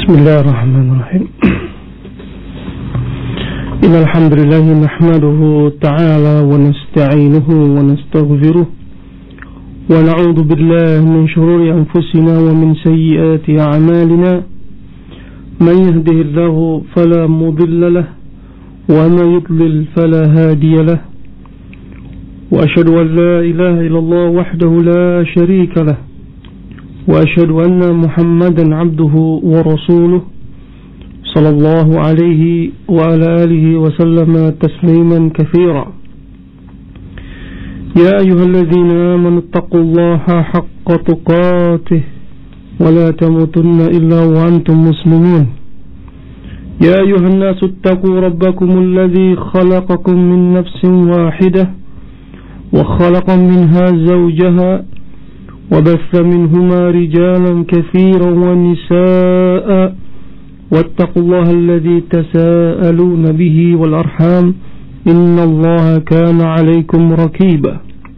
Bismillahirrahmanirrahim. Innal hamdalillah nahmaduhu ta'ala wa nasta'inuhu wa nastaghfiruh wa na'udzu billahi min shururi anfusina wa min sayyiati a'malina. Man yahdihillahu fala mudilla lahu wa man yudlil fala hadiya lahu. Wa asyhadu an la ilaha illallah wahdahu la syarika lahu. وأشهد أن محمدا عبده ورسوله صلى الله عليه وعلى آله وسلم تسليما كثيرا. يا أيها الذين آمنوا اتقوا الله حق تقاته ولا تموتن إلا وأنتم مسلمون. يا أيها الناس اتقوا ربكم الذي خلقكم من نفس واحدة وخلق منها زوجها وبث منهما رجالا كثيرا ونساء واتقوا الله الذي تساءلون به والأرحام إن الله كان عليكم رقيبا.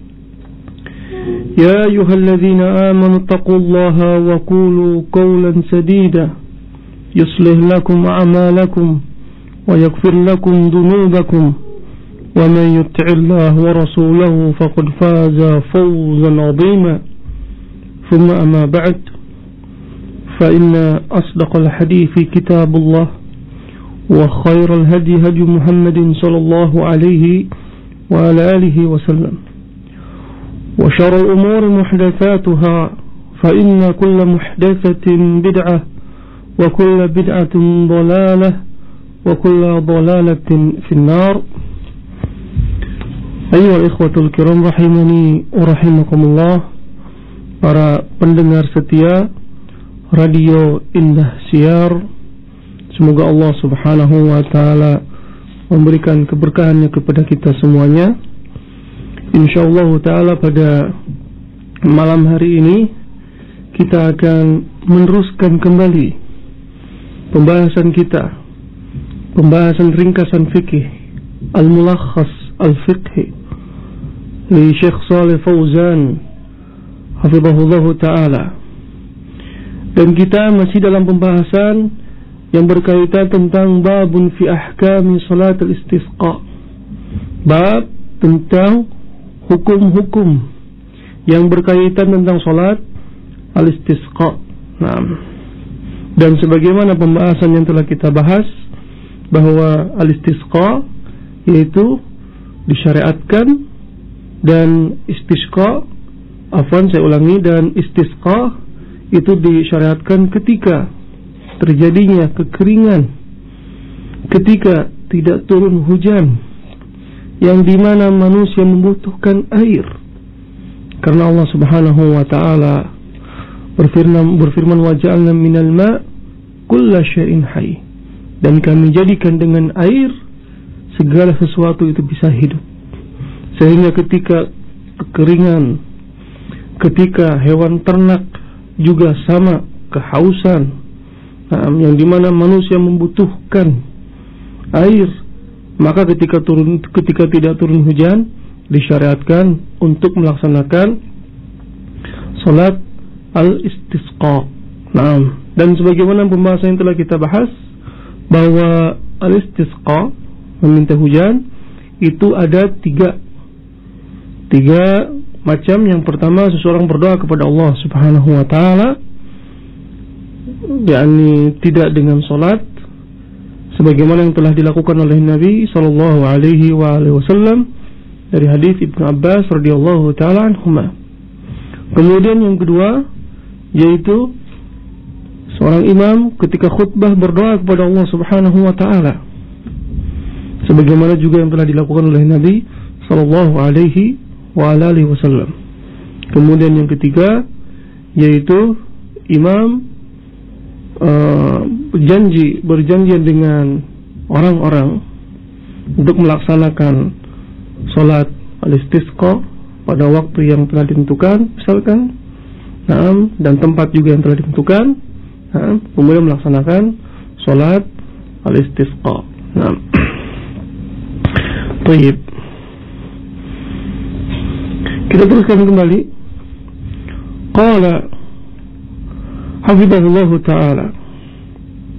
يا أيها الذين آمنوا اتقوا الله وقولوا قولا سديدا يصلح لكم أعمالكم ويغفر لكم ذنوبكم ومن يطع الله ورسوله فقد فاز فوزا عظيما. ثم أما بعد فإن أصدق الحديث كتاب الله وخير الهدي هدي محمد صلى الله عليه وعلى آله وسلم وشر الأمور محدثاتها فإن كل محدثة بدعة وكل بدعة ضلالة وكل ضلالة في النار. أيها الإخوة الكرام رحمني ورحمكم الله. Para pendengar setia Radio Indah Siar, semoga Allah subhanahu wa ta'ala memberikan keberkahannya kepada kita semuanya. InsyaAllah ta'ala pada malam hari ini kita akan meneruskan kembali pembahasan kita, pembahasan ringkasan fikih Al-Mulakhas Al-Fiqhi li Syekh Shalih Fauzan hafizahullah ta'ala. Dan kita masih dalam pembahasan yang berkaitan tentang babun fi ahkami salat al-istisqa, bab tentang hukum-hukum yang berkaitan tentang salat al-istisqa. Dan sebagaimana pembahasan yang telah kita bahas, bahwa al-istisqa yaitu disyariatkan, dan istisqa, saya ulangi, dan istisqa itu disyariatkan ketika terjadinya kekeringan, ketika tidak turun hujan, yang dimana manusia membutuhkan air. Karena Allah subhanahu wa ta'ala berfirman wa ja'alna minal ma' kulla syai'in hayy, dan kami jadikan dengan air segala sesuatu itu bisa hidup. Sehingga ketika kekeringan, ketika hewan ternak juga sama kehausan, yang dimana manusia membutuhkan air, maka ketika tidak turun hujan, disyariatkan untuk melaksanakan salat al-istisqa. Dan sebagaimana pembahasan yang telah kita bahas, bahwa al-istisqa, meminta hujan, itu ada tiga macam. Yang pertama, seseorang berdoa kepada Allah subhanahu wa ta'ala, yakni tidak dengan salat, sebagaimana yang telah dilakukan oleh Nabi sallallahu alaihi wasallam dari hadis Ibnu Abbas radhiyallahu ta'ala anhuma. Kemudian yang kedua, yaitu seorang imam ketika khutbah berdoa kepada Allah subhanahu wa ta'ala, sebagaimana juga yang telah dilakukan oleh Nabi sallallahu alaihi wasallam. Kemudian yang ketiga, yaitu imam berjanji dengan orang-orang untuk melaksanakan salat al-istisqa pada waktu yang telah ditentukan, misalkan, dan tempat juga yang telah ditentukan, kemudian melaksanakan salat al-istisqa. Baik. Kita teruskan kembali. Qala hafizahullah ta'ala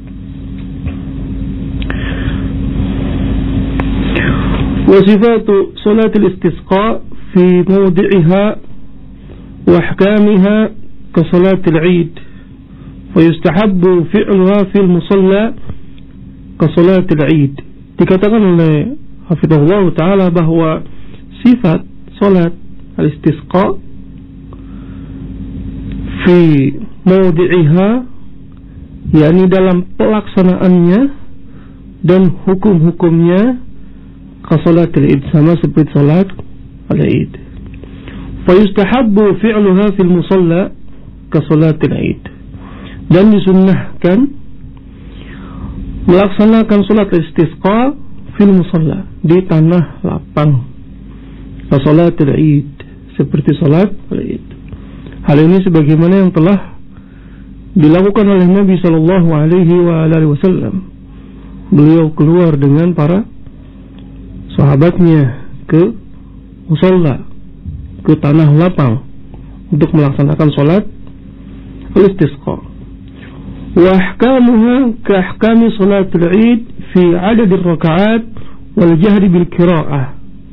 وصفات صلاة الاستسقاء في موضعها وأحكامها كصلاة العيد ويستحب فعلها في المصلى كصلاة العيد. Dikatakan oleh Hafizahullah Ta'ala bahwa sifat salat al-istisqa fi mawdi'iha, yakni dalam pelaksanaannya dan hukum-hukumnya ka salat al-id, sama seperti salat al-id. Fa yustahabbu fi'luha fil musalla ka salat al-id, dan disunnahkan melaksanakan salat istisqa fil musalla, di tanah lapang, ka salat al-id, seperti salat al-id. Hal ini sebagaimana yang telah dilakukan oleh Nabi sallallahu alaihi wasallam. Beliau keluar dengan para sahabatnya ke musalla, ke tanah lapang, untuk melaksanakan salat al-istisqa. وأحكامها كأحكام صلاة العيد في عدد الركعات والجهر بالقراءة.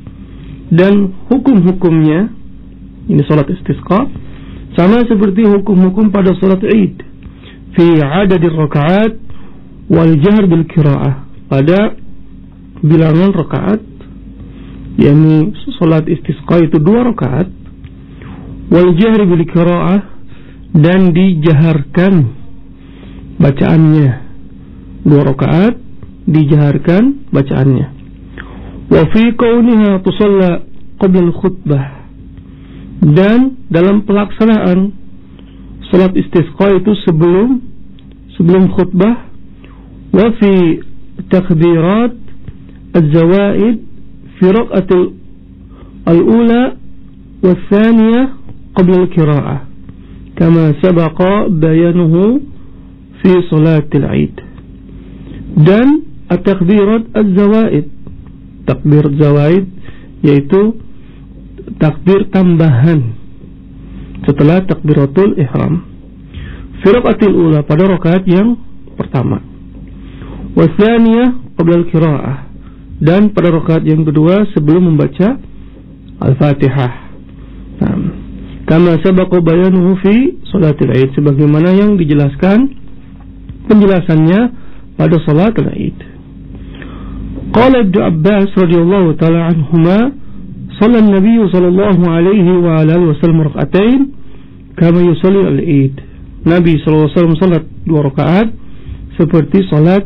Dan hukum-hukumnya, ini salat istisqa, sama seperti hukum-hukum pada salat Id, fi adad ar-raka'at wal jahr bil qira'ah, pada bilangan rakaat, yakni salat istisqa itu 2 rakaat, wal jahr bil qira'ah, dan dijaharkan bacaannya, 2 rakaat dijaharkan bacaannya. Wa fi kauniha tusalla qabla al-khutbah, dan dalam pelaksanaan salat istisqa itu sebelum khutbah. Wa fi takbirat az-zawaid fi rak'at al-ula wa thaniyah qabla al-qira'ah, kama sabaqa bayanuhu fi salatil Id. Dan at-takbirat az-zawaid, takbir zawaid yaitu takbir tambahan setelah takbiratul ihram, fi rak'atil ula, pada rakaat yang pertama, wa tsaniyah qabla al-qira'ah, dan pada rakaat yang kedua sebelum membaca al-Fatihah. Kama sabaqa bayanuhu fi salatil Id, sebagaimana yang dijelaskan penjelasannya pada salat al-Id. Qala Ibnu Abbas radhiyallahu ta'ala anhuma, shalla an-nabiy sallallahu alaihi wa alihi wasallam rak'atain kama yusalli al-Id. Nabi sallallahu alaihi wasallam salat 2 rakaat seperti salat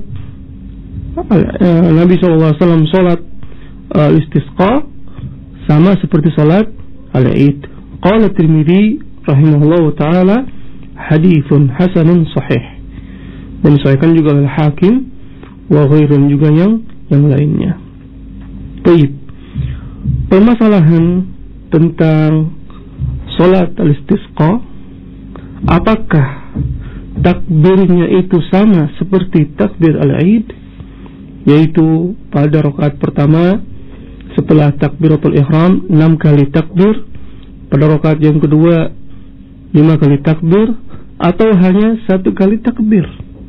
Nabi sallallahu alaihi wasallam salat istisqa sama seperti salat al-Id. Qala Tirmidzi rahimahullahu ta'ala, haditsun hasanun sahih, dan disahihkan juga oleh Hakim wa ghairun, juga yang lainnya. Baik, permasalahan tentang salat al-istisqa, apakah takbirnya itu sama seperti takbir al-Id, yaitu pada rakaat pertama setelah takbiratul ihram 6 kali takbir, pada rakaat yang kedua 5 kali takbir, atau hanya 1 kali takbir.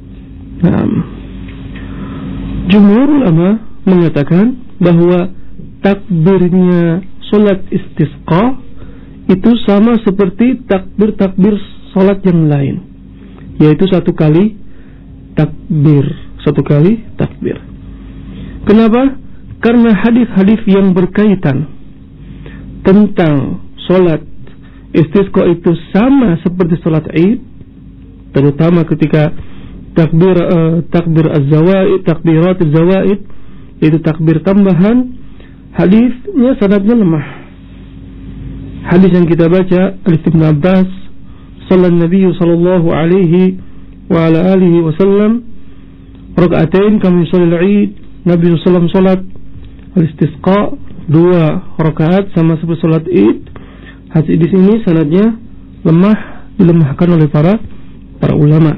Jumhur ulama mengatakan bahwa takbirnya salat istisqa itu sama seperti takbir salat yang lain, yaitu 1 kali takbir, 1 kali takbir. Kenapa? Karena hadis-hadis yang berkaitan tentang salat istisqa itu sama seperti salat Id, terutama ketika takbir az-zawaid, takbirat az-zawaid, yaitu takbir tambahan, hadisnya sanadnya lemah. Hadis yang kita baca oleh Ibnu Abbas, sallallahu Nabi sallallahu alaihi wa ala alihi wasallam rak'atain kama yusalli al-Id, Nabi sallallahu salat al-istisqa 2 rakaat sama seperti salat Id. Hadis ini sanadnya lemah, dilemahkan oleh para ulama.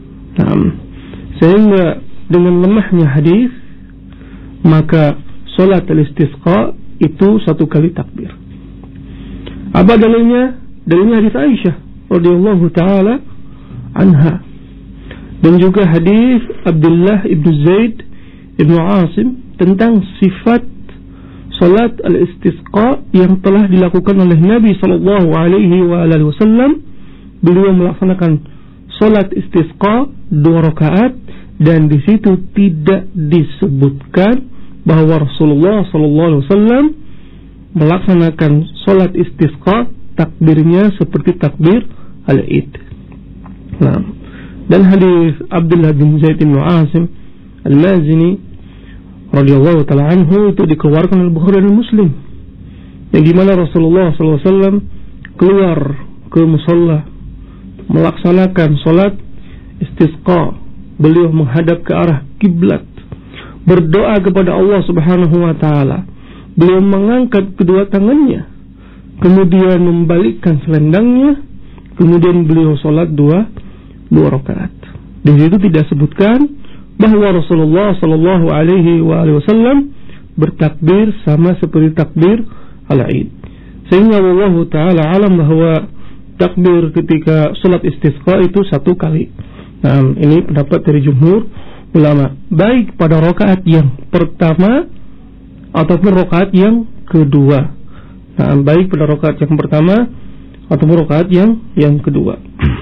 Sehingga dengan lemahnya hadis, maka salat al-istisqa itu 1 kali takbir. Apa dalilnya? Dalilnya hadis Aisyah radhiyallahu taala anha, dan juga hadis Abdullah ibnu Zaid ibnu Asim tentang sifat salat al-istisqa yang telah dilakukan oleh Nabi sallallahu alaihi wasallam. Beliau melaksanakan salat istisqa 2 rakaat, dan di situ tidak disebutkan bahwa Rasulullah sallallahu alaihi wasallam melaksanakan salat istisqa takbirnya seperti takbir al-Id. Nah, dan hadis Abdullah bin Zaid bin Asim al-Mazini radhiyallahu taala anhu itu dikeluarkan oleh Bukhari dan Muslim, yang dimana Rasulullah SAW keluar ke musalla melaksanakan salat istisqa. Beliau menghadap ke arah kiblat, berdoa kepada Allah Subhanahu wa taala. Beliau mengangkat kedua tangannya, kemudian membalikkan selendangnya, kemudian beliau salat 2 rakaat. Di situ tidak sebutkan bahwa Rasulullah sallallahu alaihi wasallam bertakbir sama seperti takbir al-Id. Sehingga Allah taala alam bahwa takbir ketika salat istisqa itu 1 kali. Nah, ini pendapat dari jumhur ulama, baik pada rakaat yang pertama ataupun rakaat yang kedua. Nah, baik pada rakaat yang pertama ataupun rakaat yang kedua.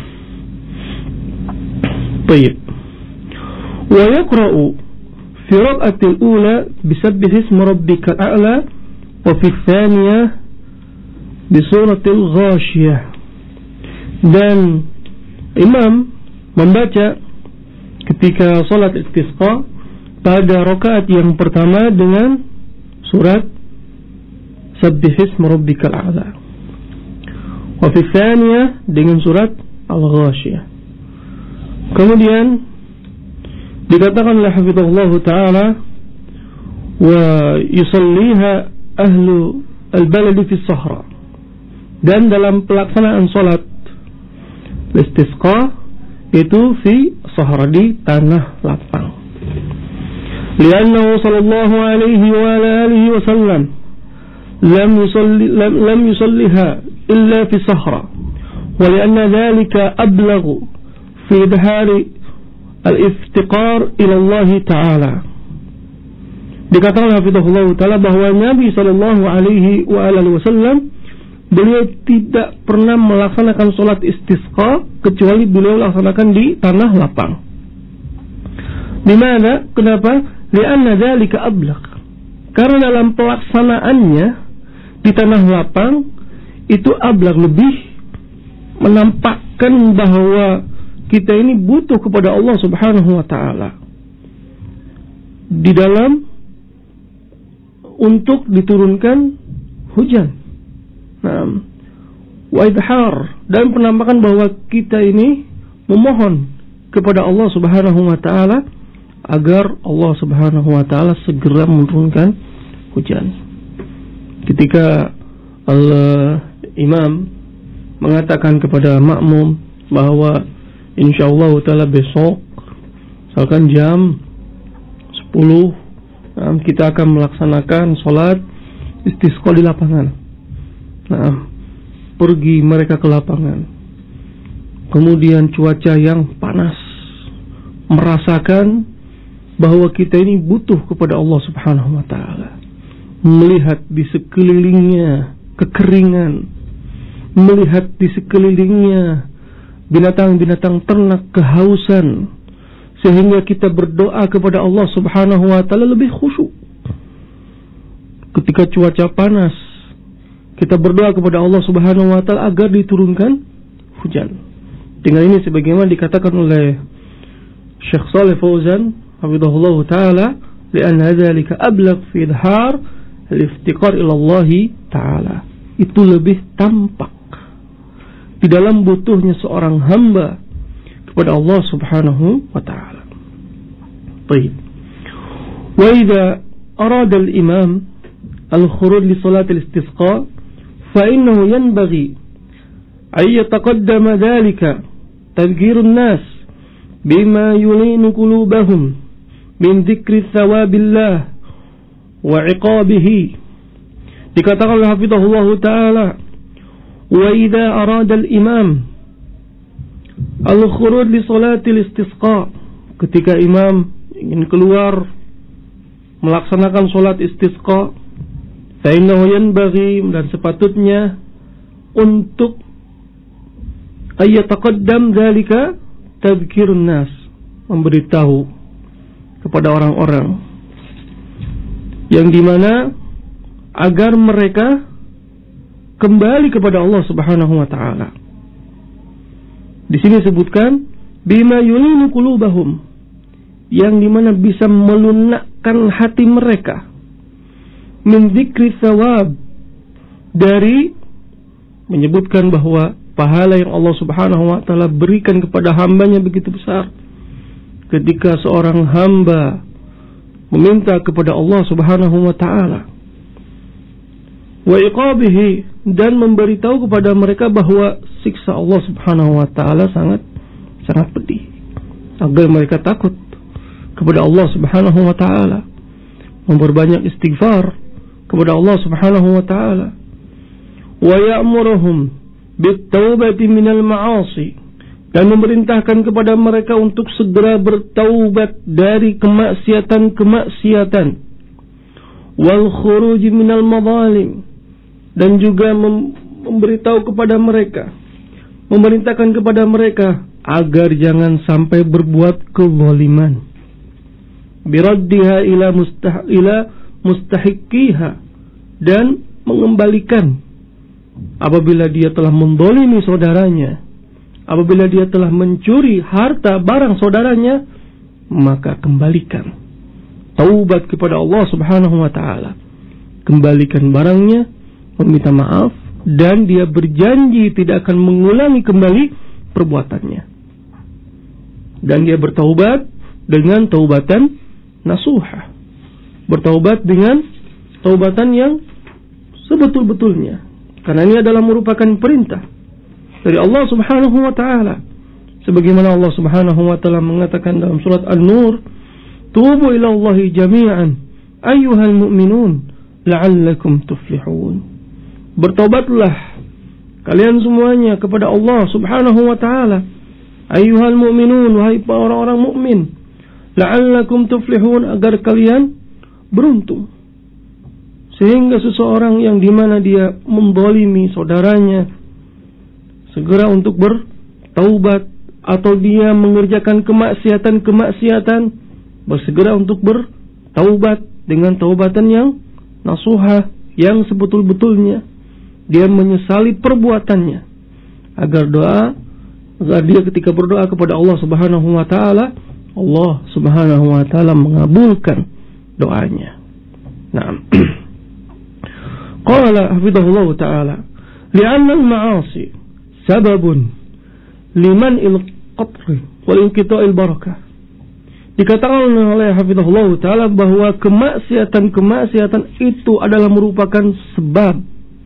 Baik. Wa yaqra'u fi rak'atil ula bisabbih ismi rabbikal a'la wa fi tsaniyah bi suratil Ghashiyah. Dan imam membaca ketika salat istisqa pada rakaat yang pertama dengan surat Sabbih ismi rabbikal a'la, wa fi tsaniyah dengan surat Al-Ghashiyah. Kemudian dikatakan oleh hafizahullah taala, wa yusalliha ahlu al-balad fi as-sahra, dan dalam pelaksanaan salat istisqa itu fi sahra, di tanah lapang. Liannahu sallallahu alaihi wa alihi wasallam lam yusalliha illa fi sahra, wa lianna dhalika ablaghu fi idhari al-iftiqar ila Allah taala. Dikatakan hafizahullah taala bahwa Nabi sallallahu alaihi wa alihi wasallam beliau tidak pernah melaksanakan salat istisqa kecuali beliau laksanakan di tanah lapang. Di mana? Kenapa? Lianna dzalika ablaq. Karena dalam pelaksanaannya di tanah lapang itu ablaq, lebih menampakkan bahwa kita ini butuh kepada Allah Subhanahu wa taala di dalam untuk diturunkan hujan. Wa idhar, dan penampakan bahwa kita ini memohon kepada Allah Subhanahu wa taala agar Allah Subhanahu wa taala segera menurunkan hujan. Ketika imam mengatakan kepada makmum bahwa insyaallah taala besok misalkan jam 10 kita akan melaksanakan salat istisqa di lapangan. Nah, pergi mereka ke lapangan. Kemudian cuaca yang panas, merasakan bahwa kita ini butuh kepada Allah Subhanahu wa taala. Melihat di sekelilingnya kekeringan, melihat di sekelilingnya binatang-binatang ternak kehausan, sehingga kita berdoa kepada Allah Subhanahu wa taala lebih khusyuk. Ketika cuaca panas, kita berdoa kepada Allah Subhanahu wa taala agar diturunkan hujan. Dengan ini sebagaimana dikatakan oleh Syekh Shalih Fauzan hafizahullah taala, li'anna dzalika ablagh fi idhar al-iftiqar ila Allah taala. Itu lebih tampak di dalam butuhnya seorang hamba kepada Allah Subhanahu wa taala. Baik. Wa idza arada al-imam al-khuruj li salat al-istisqa فإنه ينبغي أن يتقدم ذلك تذكير الناس بما يلين قلوبهم من ذكر ثواب الله وعقابه. Dikatakan oleh hafizahullah taala, wa idza arada al-imam al-khuruj li salatil istisqa, ketika imam ingin keluar melaksanakan salat istisqa, fa innahu yanbaghi, dan sepatutnya untuk ayataqaddam dzalika tadhkirun nas, memberitahu kepada orang-orang yang dimana agar mereka kembali kepada Allah Subhanahu wa taala. Di sini disebutkan bima yulinu qulubahum, yang dimana bisa melunakkan hati mereka, min dzikri tsawab, dari menyebutkan bahwa pahala yang Allah Subhanahu wa taala berikan kepada hambanya begitu besar. Ketika seorang hamba meminta kepada Allah Subhanahu wa taala, wa iqabihi, dan memberitahu kepada mereka bahwa siksa Allah Subhanahu wa taala sangat pedih, agar mereka takut kepada Allah Subhanahu wa taala, memperbanyak istighfar kepada Allah Subhanahu wa taala, wa ya'muruhum bit-taubati minal ma'asi, dan memerintahkan kepada mereka untuk segera bertaubat dari kemaksiatan-kemaksiatan, wal khuruj minal madzalim, dan juga memberitahu kepada mereka, memerintahkan kepada mereka agar jangan sampai berbuat kezaliman, biraddiha ila mustahiqiha, dan mengembalikan apabila dia telah mendolimi saudaranya, apabila dia telah mencuri harta barang saudaranya, maka kembalikan. Taubat kepada Allah Subhanahu wa taala, kembalikan barangnya, meminta maaf, dan dia berjanji tidak akan mengulangi kembali perbuatannya. Dan dia bertaubat dengan taubatan nasuha, bertaubat dengan taubatan yang sebetul-betulnya. Karena ini adalah merupakan perintah dari Allah Subhanahu wa taala. Sebagaimana Allah Subhanahu wa taala mengatakan dalam surat An-Nur, "Tubu ila Allahi jami'an ayyuhal mu'minun la'allakum tuflihun." Bertobatlah kalian semuanya kepada Allah Subhanahu wa taala, ayyuhal mu'minun, wahai orang-orang mukmin, la'allakum tuflihun, agar kalian beruntung. Sehingga seseorang yang dimana dia mendolimi saudaranya segera untuk bertaubat, atau dia mengerjakan kemaksiatan-kemaksiatan, bersegera untuk bertaubat dengan taubatan yang nasuha, yang sebetul-betulnya. Dia menyesali perbuatannya, agar dia ketika berdoa kepada Allah Subhanahu wa taala, Allah Subhanahu wa taala mengabulkan doanya. Nah, qala hafidhahullah ta'ala, li'anna al-ma'asi sababun liman il-qatri wal inqita'il barakah. Dikatakan oleh hafidhahullah ta'ala bahwa kemaksiatan-kemaksiatan itu adalah merupakan sebab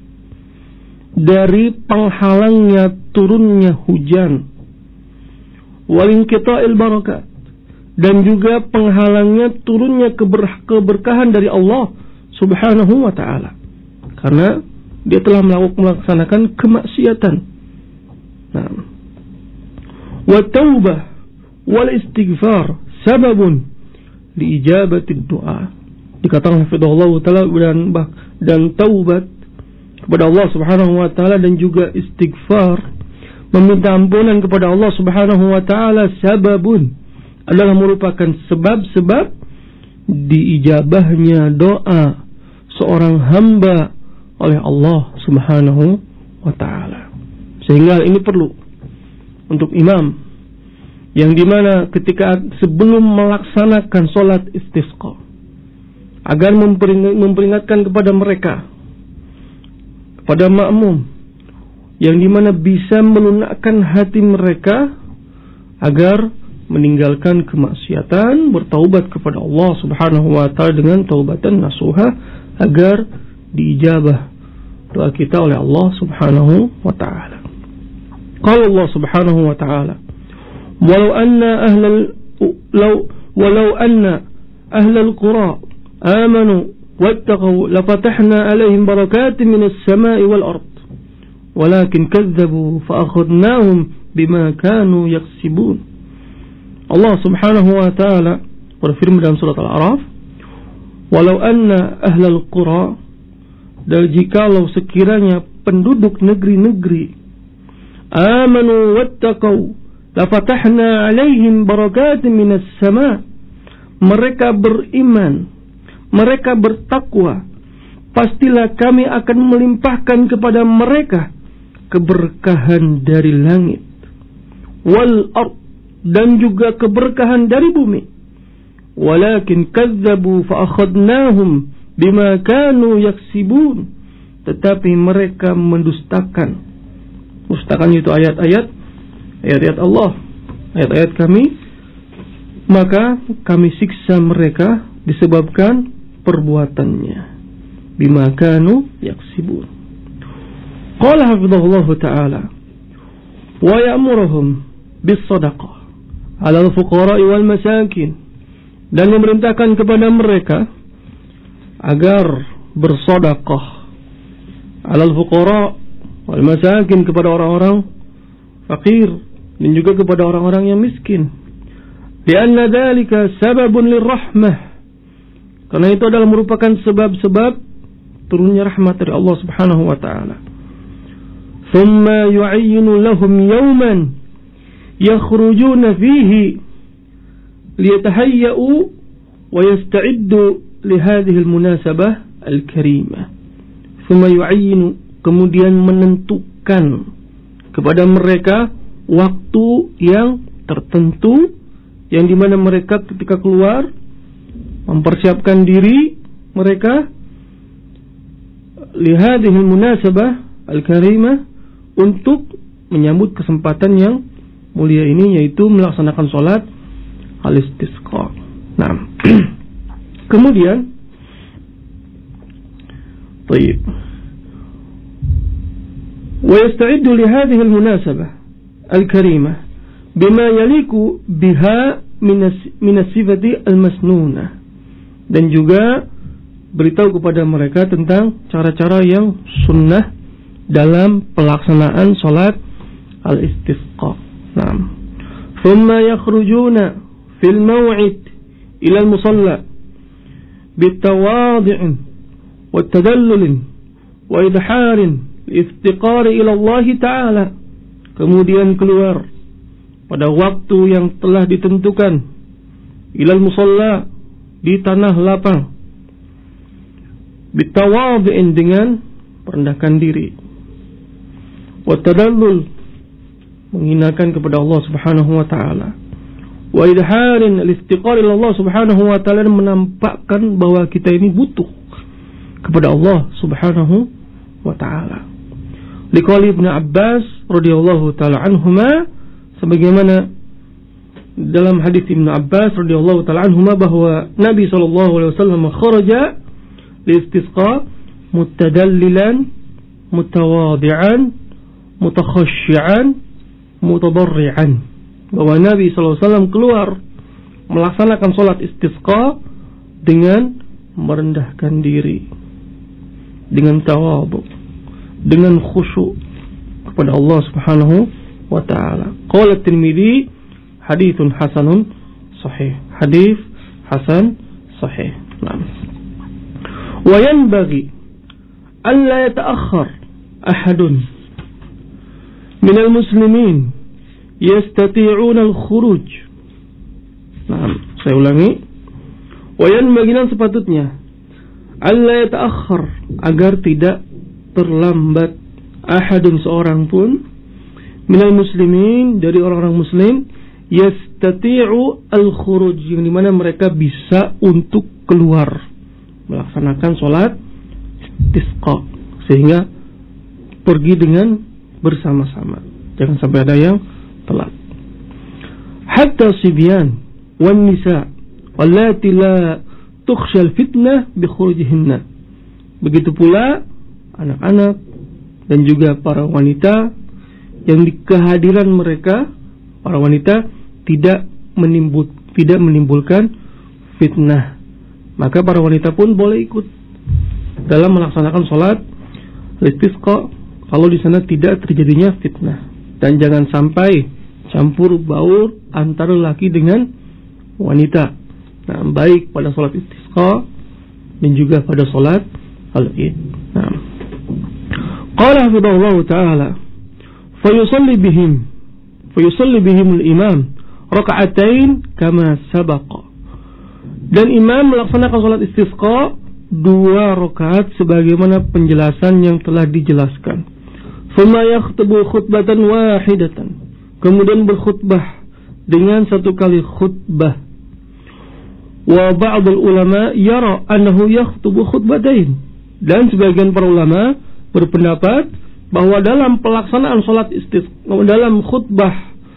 dari penghalangnya turunnya hujan, wal inqita'il barakah, dan juga penghalangnya turunnya keberkahan dari Allah Subhanahu wa ta'ala, karena dia telah melaksanakan kemaksiatan. Nah, wa taubah wal istighfar sababun li ijabati du'a. Dikatakan hafizahullah taala, dan taubat kepada Allah Subhanahu wa taala dan juga istighfar, meminta ampunan kepada Allah Subhanahu wa taala, sababun, adalah merupakan sebab-sebab diijabahnya doa seorang hamba oleh Allah Subhanahu wa ta'ala. Sehingga ini perlu untuk imam, yang dimana ketika sebelum melaksanakan sholat istisqa, agar memperingatkan kepada mereka, kepada makmum, yang dimana bisa melunakkan hati mereka agar meninggalkan kemaksiatan, bertaubat kepada Allah Subhanahu wa ta'ala dengan taubatan nasuha, agar diijabah doa kita oleh Allah Subhanahu wa ta'ala. Qala Allah Subhanahu wa ta'ala, walau anna ahlal qura amanu wattaqaw lafatahna alaihim barakatin minas samai wal ard walakin kazzabu faakhadnahum bima kanu yaksibun. Allah Subhanahu wa ta'ala berfirman dalam surat Al-A'raf, walau anna ahlal qura, dan jikalau sekiranya penduduk negeri-negeri amanu wattaqau lafatahna alaihim barakatin minas sama, mereka beriman, mereka bertakwa, pastilah kami akan melimpahkan kepada mereka keberkahan dari langit, wal ard, dan juga keberkahan dari bumi. Walakin kazzabu fa akhadnahum bima kanu yaksibun, tetapi mereka mendustakan. Dustakan itu ayat-ayat Allah, ayat-ayat kami, maka kami siksa mereka disebabkan perbuatannya. Bima kanu yaksibun. Qala hafizahullah ta'ala wa ya'muruhum bis sadaqah 'ala al-fuqara'i wal masakin, dan memerintahkan kepada mereka agar bersedekah 'ala al-fuqara' wal masakin, kepada orang-orang fakir dan juga kepada orang-orang yang miskin. Lianna dzalika sababun lirrahmah, karena itu adalah merupakan sebab-sebab turunnya rahmat dari Allah Subhanahu wa taala. Thumma yu'ayyinu lahum yawman yakhrujuna fihi liyatahayya'u wa yasta'iddu li hadhihi al-munasabah al-karimah. Thumma yu'ayyinu, kemudian menentukan kepada mereka waktu yang tertentu, yang dimana mereka ketika keluar mempersiapkan diri mereka li hadhihi al-munasabah al-karimah, untuk menyambut kesempatan yang mulia ini, yaitu melaksanakan sholat al-istisqa. Nah, kemudian baik, wa yasta'iddu li hadhihi al-munasabah al-karimah bima yaliku biha min as-sifati al-masnunah, dan juga beritahu kepada mereka tentang cara-cara yang sunnah dalam pelaksanaan sholat al-istisqa. Nah, thumma yakhrujuna fil maw'id ila al-musalla bitawadi'in wa tadallulin wa idharin iftiqari ila Allah Ta'ala, kemudian keluar pada waktu yang telah ditentukan, ila al-musalla, di tanah lapang, bitawadi'in, dengan merendahkan diri, wa tadallul, menghinakan kepada Allah Subhanahu wa taala, wa idharin al-iftiqar ila Allah Subhanahu wa taala, menampakkan bahwa kita ini butuh kepada Allah Subhanahu wa taala. Liqauli Ibnu Abbas radhiyallahu taala anhuma, sebagaimana dalam hadis Ibnu Abbas radhiyallahu taala anhuma bahwa Nabi sallallahu alaihi wasallam kharaja li-istisqa mutadallilan mutawadi'an mutakhashshi'an mutadarri'an, bahwa Nabi SAW keluar melaksanakan sholat istisqa dengan merendahkan diri, dengan tawadhu, dengan khusyuk kepada Allah Subhanahu wa ta'ala. Qala Tirmidzi haditsun hasanun sahih, hadis hasan sahih. Wa yanbaghi an la yata'akhkhar ahadun min al-muslimin yastati'una al-khuruj. Nah, saya ulangi. Wa yanbaghi, sepatutnya, alla yata'akhkhar, agar tidak terlambat, ahadun, seorang pun, minal muslimin, dari orang-orang muslim, yastati'u al-khuruj, yang dimana mereka bisa untuk keluar melaksanakan sholat istisqa, sehingga pergi dengan bersama-sama, jangan sampai ada yang telat. Hatta sibyan wan nisa wallati la tukhshal fitnah bi khurujihinna, begitu pula anak-anak dan juga para wanita yang di kehadiran mereka, para wanita, tidak menimbulkan fitnah, maka para wanita pun boleh ikut dalam melaksanakan sholat istisqa kalau di sana tidak terjadinya fitnah. Dan jangan sampai campur baur antara laki dengan wanita. Nah, baik pada sholat istisqa dan juga pada sholat al-id. Nah, qala hafidhahullah ta'ala fayusalli bihim al-imam raka'atain kama sabaqa. Dan imam melaksanakan salat istisqa 2 rakaat sebagaimana penjelasan yang telah dijelaskan. Thumma yakhtubu khutbatan wahidatan. Kemudian berkhutbah dengan 1 kali khutbah. Wa ba'dul ulama yara annahu yakhtubu khutbatain. Dan sebagian para ulama berpendapat bahwa dalam pelaksanaan salat istisqa, dalam khutbah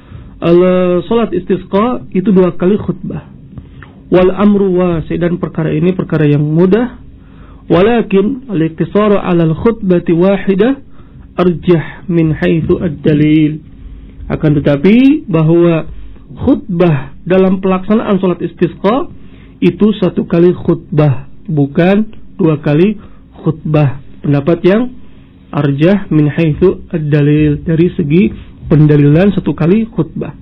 salat istisqa itu 2 kali khutbah. Wal amru wasi', dan perkara ini perkara yang mudah. Walakin al-iktisaru 'ala al-khutbati wahidah arjah min haitsu ad-dalil. Akan tetapi bahwa khutbah dalam pelaksanaan salat istisqa itu 1 kali khutbah, bukan 2 kali khutbah. Pendapat yang arjah min haitsu ad-dalil, dari segi pendalilan 1 kali khutbah.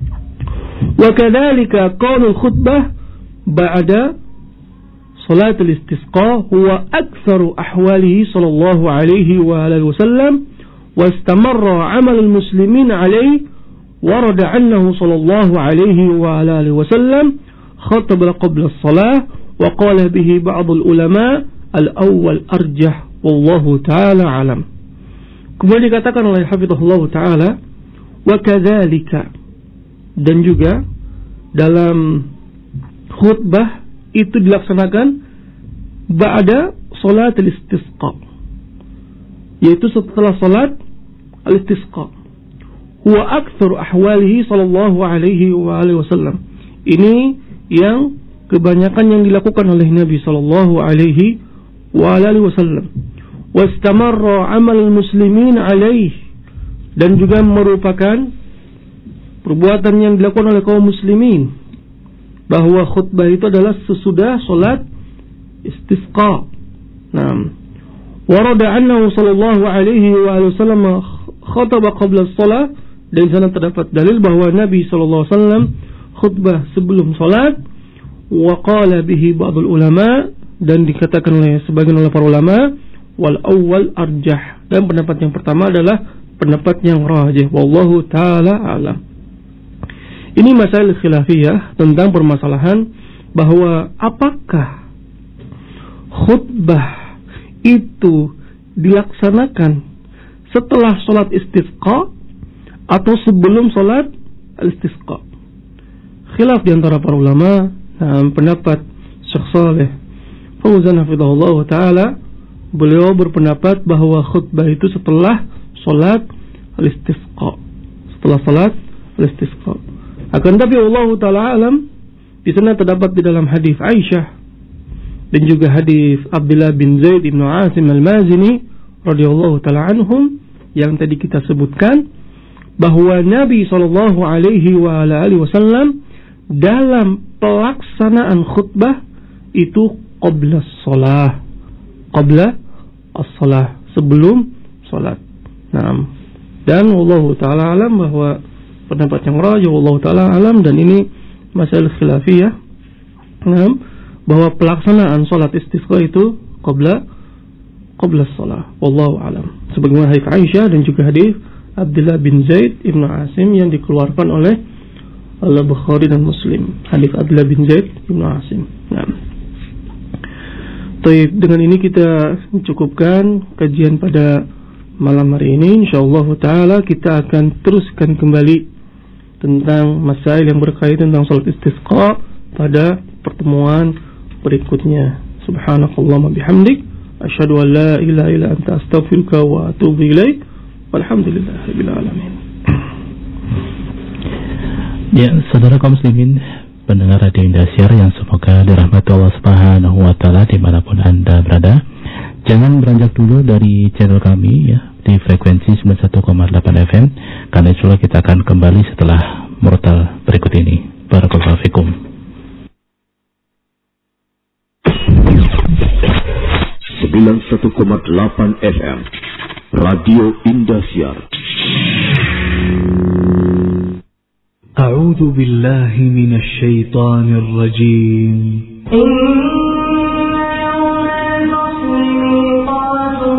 Wa kadzalika qaulul khutbah ba'da salat al-istisqa huwa aktsaru ahwalihi sallallahu alaihi wa alihi wasallam wa istamarra 'amal al-muslimin alaihi warada annahu sallallahu alaihi wa alihi wasallam khataba qabla as-salah wa qala bihi ba'd al-ulama al-awwal arjah wallahu ta'ala alam. Kemudian dikatakan oleh hafizahullah ta'ala wa kadzalika, dan juga dalam khutbah itu dilaksanakan ba'da salat al-istisqa, yaitu setelah salat al-istisqa. Huwa aktsaru ahwalihi sallallahu alaihi wa alihi wasallam. Ini yang kebanyakan yang dilakukan oleh Nabi sallallahu alaihi wa alihi wasallam. Wastamarra 'amal al-muslimin alaihi, dan juga merupakan perbuatan yang dilakukan oleh kaum muslimin, bahwa khutbah itu adalah sesudah salat istisqa. Naam. Warada annahu sallallahu alaihi wa alihi wasallam khataba qabla as-salah, dan di sana terdapat dalil bahwa Nabi sallallahu alaihi wasallam khutbah sebelum salat. Wa qala bihi ba'dul ulama, dan dikatakan oleh sebagian oleh para ulama, wal awwal arjah, dan pendapat yang pertama adalah pendapat yang rajih, wallahu taala alam. Ini masalah khilafiyah tentang permasalahan bahwa apakah khutbah itu dilaksanakan setelah salat istisqa atau sebelum salat al-istisqa. Khilaf di antara para ulama. Pendapat Syekh Shalih Fauzan hafizahullah taala, beliau berpendapat bahwa khutbah itu setelah salat al-istisqa, setelah salat al-istisqa. Akan tapi Allah taala alam, di sana terdapat di dalam hadis Aisyah dan juga hadis Abdullah bin Zaid bin Asim al-Mazini radhiyallahu taala anhum yang tadi kita sebutkan, bahwa Nabi sallallahu alaihi wa alihi wasallam dalam pelaksanaan khutbah itu qabla shalah, qabla as-salah, sebelum salat. Naam. Dan Allah taala alam bahwa pendapat yang rajih Allah taala alam, dan ini masalah khilafiyah. Naam, bahwa pelaksanaan salat istisqa itu qabla as-salah. Wallahu alam. Sebagaimana hadis Aisyah dan juga hadis Abdullah bin Zaid ibnu Asim yang dikeluarkan oleh Al-Bukhari dan Muslim. Hadis Abdullah bin Zaid ibnu Asim. Nah, dengan ini kita cukupkan kajian pada malam hari ini. InsyaAllah ta'ala kita akan teruskan kembali tentang masail yang berkaitan tentang salat istisqa pada pertemuan berikutnya. Subhanakallahumma bihamdik, asyhadu an la ilaha illa anta, astaghfiruka wa atubu ilaik. Walhamdulillahirabbil alamin. Ya, saudara kaum muslimin, pendengar Radio Indosiar yang semoga dirahmati Allah Subhanahu wa taala dimanapun Anda berada. Jangan beranjak dulu dari channel kami ya di frekuensi 91,8 FM, karena insyaallah kita akan kembali setelah murotal berikut ini. Barakallahu fikum. FM Radio Indosiar. أعوذ بالله من الشيطان الرجيم.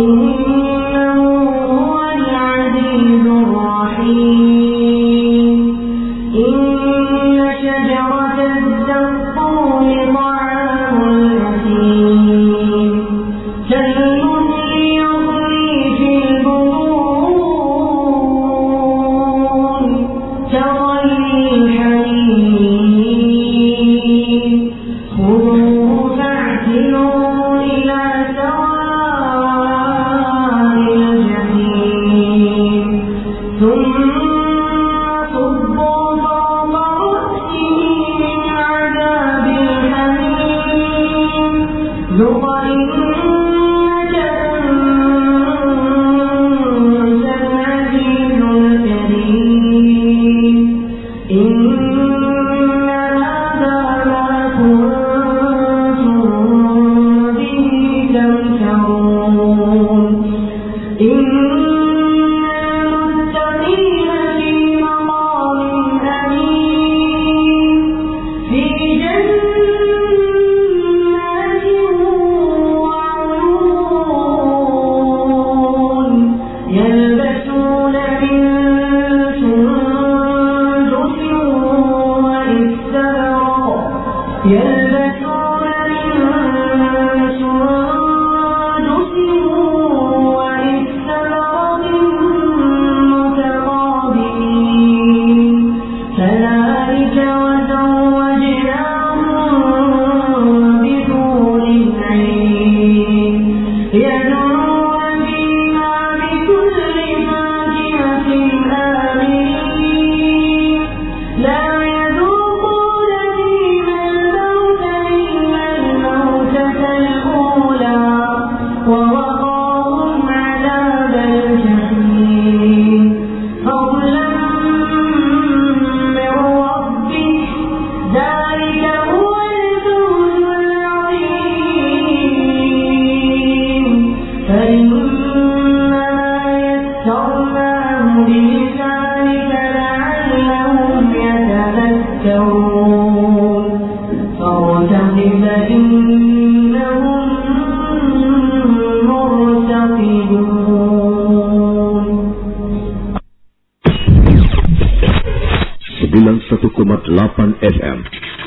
FM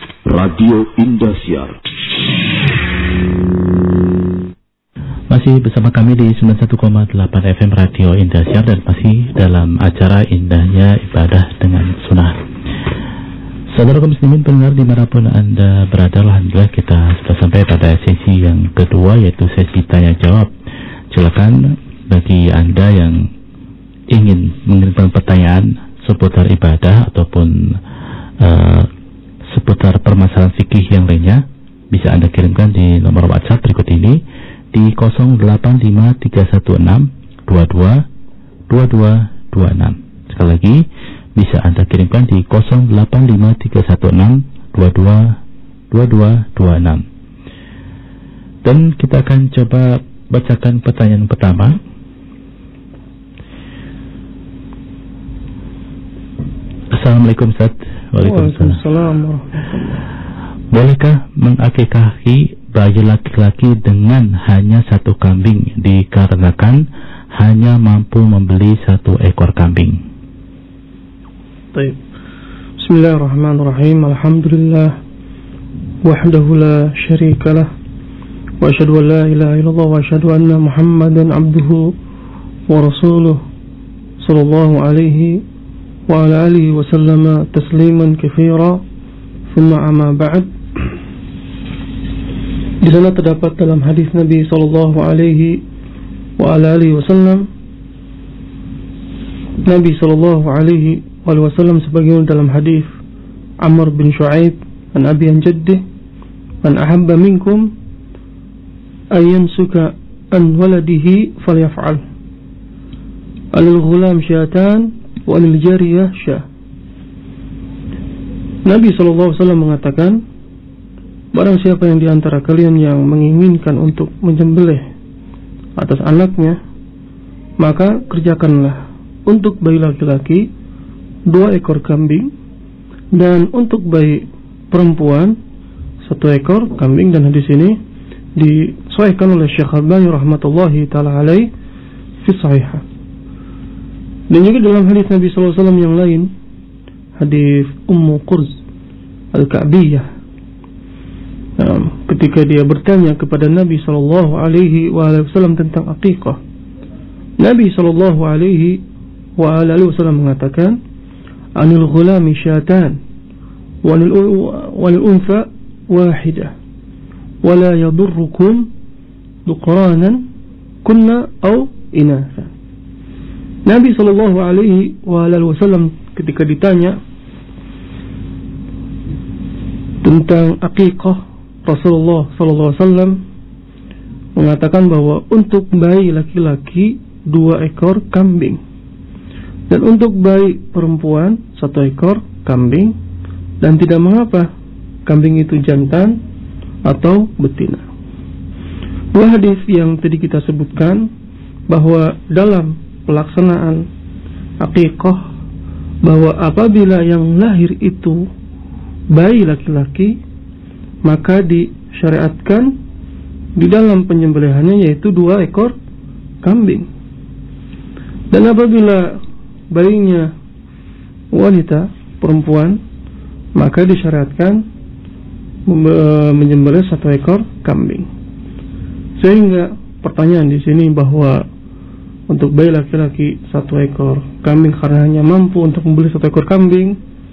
Radio Indosiar. Masih bersama kami di 91,8 FM Radio Indosiar dan masih dalam acara Indahnya Ibadah dengan Sunnah. Saudara kaum muslimin pendengar dimanapun Anda berada, alhamdulillah kita sudah sampai pada sesi yang kedua, yaitu sesi tanya jawab. Silakan bagi Anda yang ingin mengirimkan pertanyaan seputar ibadah ataupun seputar permasalahan fikih yang lainnya, bisa Anda kirimkan di nomor WhatsApp berikut ini di 085316222226. Sekali lagi bisa Anda kirimkan di 085316222226. Dan kita akan coba bacakan pertanyaan pertama. Assalamualaikum Ustaz. Waalaikumsalam. Bolehkah mengakikahi bayi laki-laki dengan hanya satu kambing dikarenakan hanya mampu membeli satu ekor kambing? Baik. Bismillahirrahmanirrahim. Alhamdulillah wahdahu la syarikalah wa asyhadu an la ilaha illallah wa asyhadu anna Muhammadan abduhu wa rasuluh sallallahu alaihi wa ala alihi wa sallama tasliman katsira. Thumma amma ba'd. Di sana terdapat dalam hadis Nabi sallallahu alaihi wa ala alihi wasallam, Nabi sallallahu alaihi wasallam sebagaimana dalam hadis Amr bin Shu'aib an Abi an Jaddih, man ahabba minkum ayyansuka an waladihi falyaf'al. Alil ghulam syatan wa alil jariyah syah. Nabi sallallahu alaihi wasallam mengatakan, barang siapa yang di antara kalian yang menginginkan untuk menyembelih atas anaknya, maka kerjakanlah untuk bayi laki-laki 2 ekor kambing, dan untuk bayi perempuan 1 ekor kambing. Dan hadis ini disahihkan oleh Syekh Albani rahmatullahi taala alaih fi sahihah. Dan juga dalam hadis Nabi sallallahu alaihi wasallam yang lain, hadis Ummu Qurz Al-Ka'biyah, ketika dia bertanya kepada Nabi sallallahu alaihi wasallam tentang aqiqah, Nabi sallallahu alaihi wasallam mengatakan, anil ghulami syatan walil untha wahidah wala yadurrukum duqranan kunna aw inatha. Nabi sallallahu alaihi wasallam ketika ditanya tentang aqiqah, Rasulullah sallallahu alaihi wasallam mengatakan bahwa untuk bayi laki-laki 2 ekor kambing, dan untuk bayi perempuan 1 ekor kambing, dan tidak mengapa kambing itu jantan atau betina. 2 hadis yang tadi kita sebutkan bahwa dalam pelaksanaan aqiqah, bahwa apabila yang lahir itu bayi laki-laki, maka disyariatkan di dalam penyembelihannya yaitu 2 ekor kambing. Dan apabila bayinya wanita, perempuan, maka disyariatkan menyembelih 1 ekor kambing. Sehingga pertanyaan di sini bahwa untuk bayi laki-laki 1 ekor kambing karena hanya mampu untuk membeli 1 ekor kambing.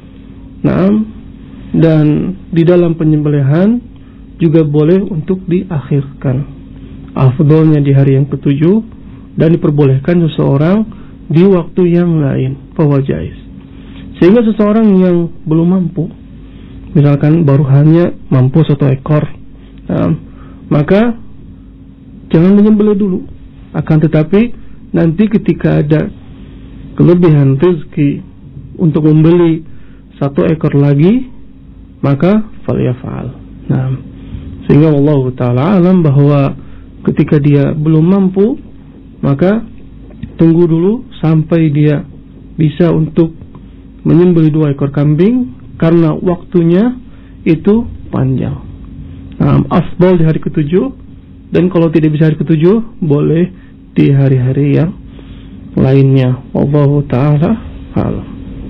Dan di dalam penyembelihan juga boleh untuk diakhirkan. Afdolnya di hari yang ke-7, dan diperbolehkan seseorang di waktu yang lain, bahwa jais. Sehingga seseorang yang belum mampu, misalkan baru hanya mampu 1 ekor, maka jangan menyembelih dulu. Akan tetapi nanti ketika ada kelebihan rezeki untuk membeli 1 ekor lagi, maka falyaf'al. Sehingga Allah Ta'ala alam bahwa ketika dia belum mampu, maka tunggu dulu sampai dia bisa untuk menyembelih 2 ekor kambing, karena waktunya itu panjang. Afdal di hari ke-7, dan kalau tidak bisa hari ke-7, boleh di hari-hari yang lainnya. Wallahu ta'ala a'lam.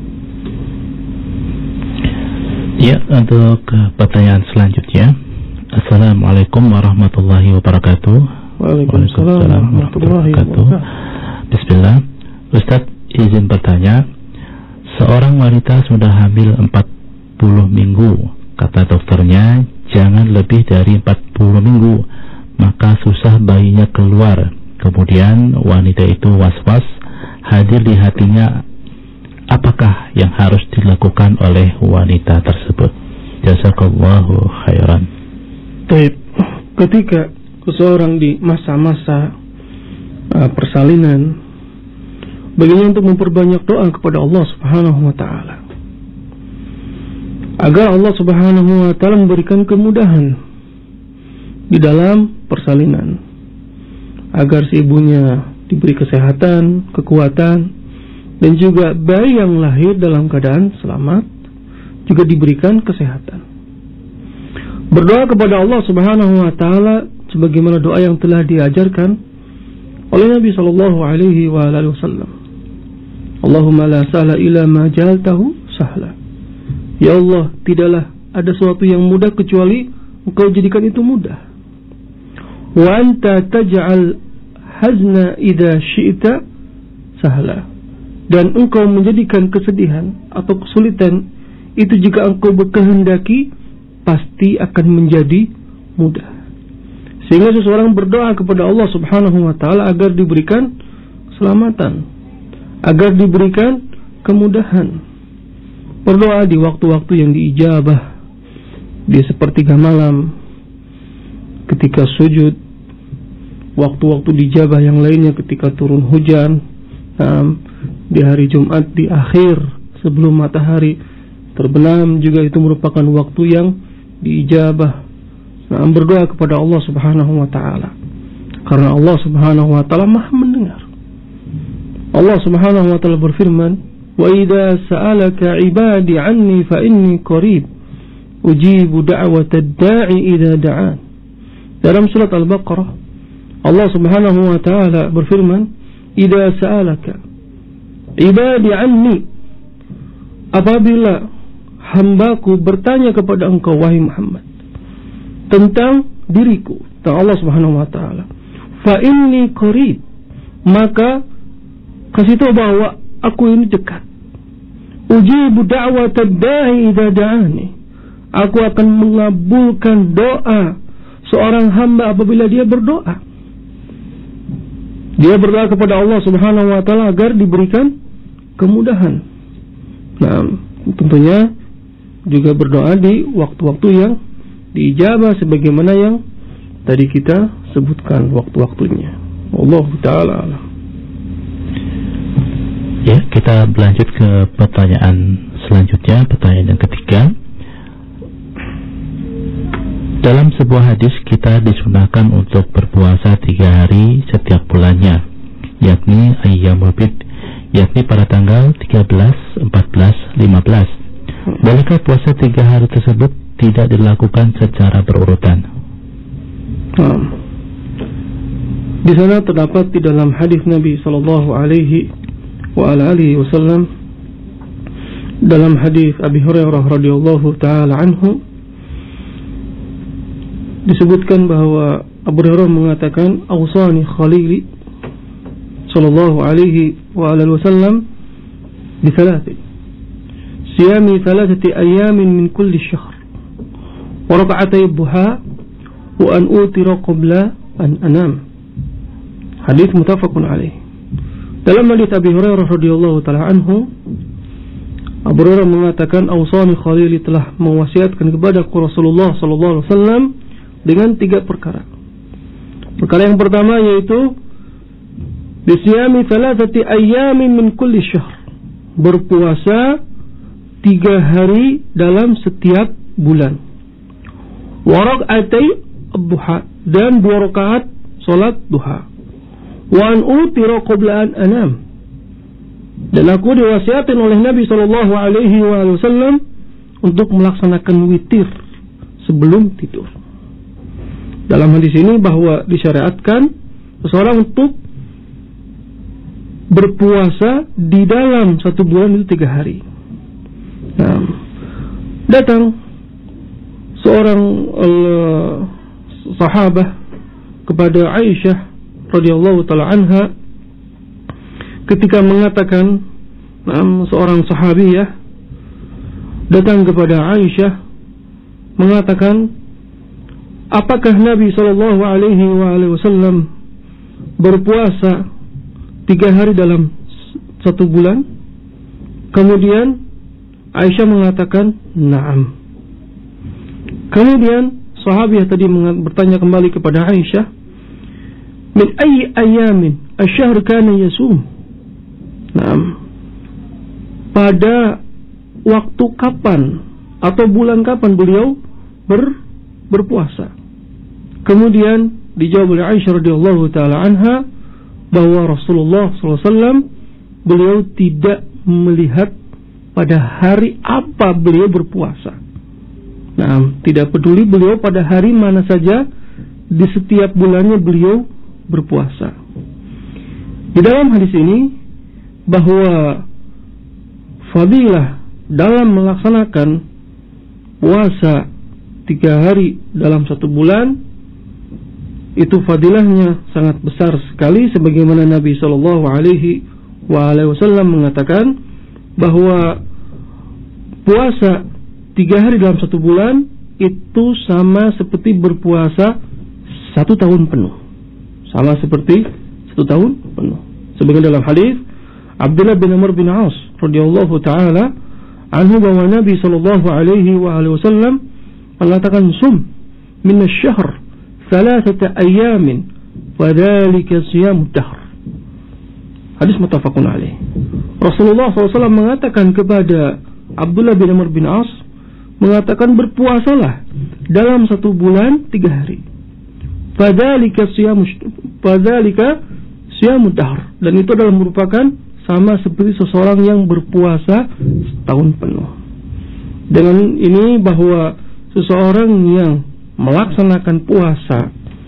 Ya, untuk pertanyaan selanjutnya. Assalamualaikum warahmatullahi wabarakatuh. Waalaikumsalam warahmatullahi wabarakatuh. Bismillah. Ustaz, izin bertanya. Seorang wanita sudah hamil 40 minggu. Kata dokternya jangan lebih dari 40 minggu, maka susah bayinya keluar. Kemudian wanita itu was-was, hadir di hatinya. Apakah yang harus dilakukan oleh wanita tersebut? Jazakallahu khairan. Baik, ketika seseorang di masa-masa persalinan, baginya untuk memperbanyak doa kepada Allah Subhanahu wa taala, agar Allah Subhanahu wa taala memberikan kemudahan di dalam persalinan, agar si ibunya diberi kesehatan, kekuatan, dan juga bayi yang lahir dalam keadaan selamat juga diberikan kesehatan. Berdoa kepada Allah Subhanahu wa taala sebagaimana doa yang telah diajarkan oleh Nabi sallallahu alaihi wasallam. Allahumma la sahla illa ma ja'altahu sahla. Ya Allah, tidaklah ada sesuatu yang mudah kecuali Engkau jadikan itu mudah. Wa anta taj'al hazna idza syi'ta sahla. Dan Engkau menjadikan kesedihan atau kesulitan itu jika Engkau berkehendaki pasti akan menjadi mudah. Sehingga seseorang berdoa kepada Allah Subhanahu wa taala agar diberikan keselamatan, agar diberikan kemudahan. Berdoa di waktu-waktu yang diijabah, di sepertiga malam, ketika sujud, waktu-waktu dijabah yang lainnya ketika turun hujan, di hari Jumat di akhir sebelum matahari terbenam juga itu merupakan waktu yang diijabah. Berdoa kepada Allah Subhanahu wa taala, karena Allah Subhanahu wa taala Maha mendengar. Allah Subhanahu wa taala berfirman, "Wa idza sa'alaka 'ibadi 'anni fa inni qarib ujibu da'watad da'i idza da'an." Dalam surat Al-Baqarah, Allah Subhanahu wa taala berfirman, "Idza sa'alaka ibadi anni," apabila hambaku bertanya kepada engkau wahai Muhammad tentang diriku, tentang Allah Subhanahu wa taala, fa inni qarib, maka kasih tahu bahwa aku ini dekat. Ujibu da'watad da'i idza da'ani, aku akan mengabulkan doa seorang hamba apabila dia berdoa. Dia berdoa kepada Allah Subhanahu wa taala agar diberikan kemudahan. Nah, tentunya juga berdoa di waktu-waktu yang diijabah sebagaimana yang tadi kita sebutkan waktu-waktunya. Allah taala alam. Ya, kita berlanjut ke pertanyaan selanjutnya, pertanyaan yang ketiga. Dalam sebuah hadis kita disunahkan untuk berpuasa 3 hari setiap bulannya, yakni ayyamul bid, yakni pada tanggal 13, 14, 15. Bolehkah puasa 3 hari tersebut tidak dilakukan secara berurutan? Di sana terdapat di dalam hadis Nabi sallallahu alaihi wasallam, dalam hadis Abi Hurairah radhiyallahu taala anhu, disebutkan bahwa Abu Hurairah mengatakan, "Awsani khalili sallallahu alaihi wasallam bi thalath siyami 3 ayamin min kulli syahr wa rak'atay duha wa an utira qabla an anam." Hadis muttafaqun alaih. Dalam hadis Abi Hurairah radhiyallahu taala anhu, Abu Hurairah mengatakan, "Awsani khalili," telah mewasiatkan kepadaku Rasulullah sallallahu alaihi wasallam dengan 3 perkara. Perkara yang pertama yaitu bisyami 3 ayamin min kulli syahr, berpuasa 3 hari dalam setiap bulan. Wa rak'atay ad-duha, dan 2 rakaat salat duha. Wa an utira qabla an anam, dan aku diwasiatin oleh Nabi sallallahu alaihi wasallam untuk melaksanakan witir sebelum tidur. Dalam hadis ini bahwa disyariatkan seseorang untuk berpuasa di dalam 1 bulan itu 3 hari. Nah, datang seorang sahabah kepada Aisyah radhiyallahu taala anha ketika mengatakan, seorang sahabiyah datang kepada Aisyah mengatakan, apakah Nabi sallallahu alaihi wasallam berpuasa 3 hari dalam 1 bulan? Kemudian Aisyah mengatakan, "Na'am." Kemudian sahabiah tadi bertanya kembali kepada Aisyah, "Min ayyi ayamin asy-syahr kana yasum?" Na'am. Pada waktu kapan atau bulan kapan beliau berpuasa? Kemudian dijawab oleh Aisyah radhiyallahu taala anha bahwa Rasulullah SAW beliau tidak melihat pada hari apa beliau berpuasa. Nah, tidak peduli beliau pada hari mana saja di setiap bulannya beliau berpuasa. Di dalam hadis ini bahwa fadilah dalam melaksanakan puasa 3 hari dalam 1 bulan itu fadilahnya sangat besar sekali, sebagaimana Nabi sallallahu alaihi wasallam mengatakan bahwa puasa 3 hari dalam 1 bulan itu sama seperti berpuasa 1 tahun penuh. Sama seperti 1 tahun penuh. Sebagaimana dalam hadis Abdullah bin Amr bin As radhiyallahu taala anhu bahwa Nabi sallallahu alaihi wasallam mengatakan, "Sum min asy-syahr 3 ayamin wa dzalika shiyamud dahr." Hadis muttafaqun alaih. Rasulullah SAW mengatakan kepada Abdullah bin Amr bin As, mengatakan berpuasalah dalam 1 bulan 3 hari. Fadzalika shiyamud dahr, dan itu adalah merupakan sama seperti seseorang yang berpuasa setahun penuh. Dengan ini bahwa seseorang yang melaksanakan puasa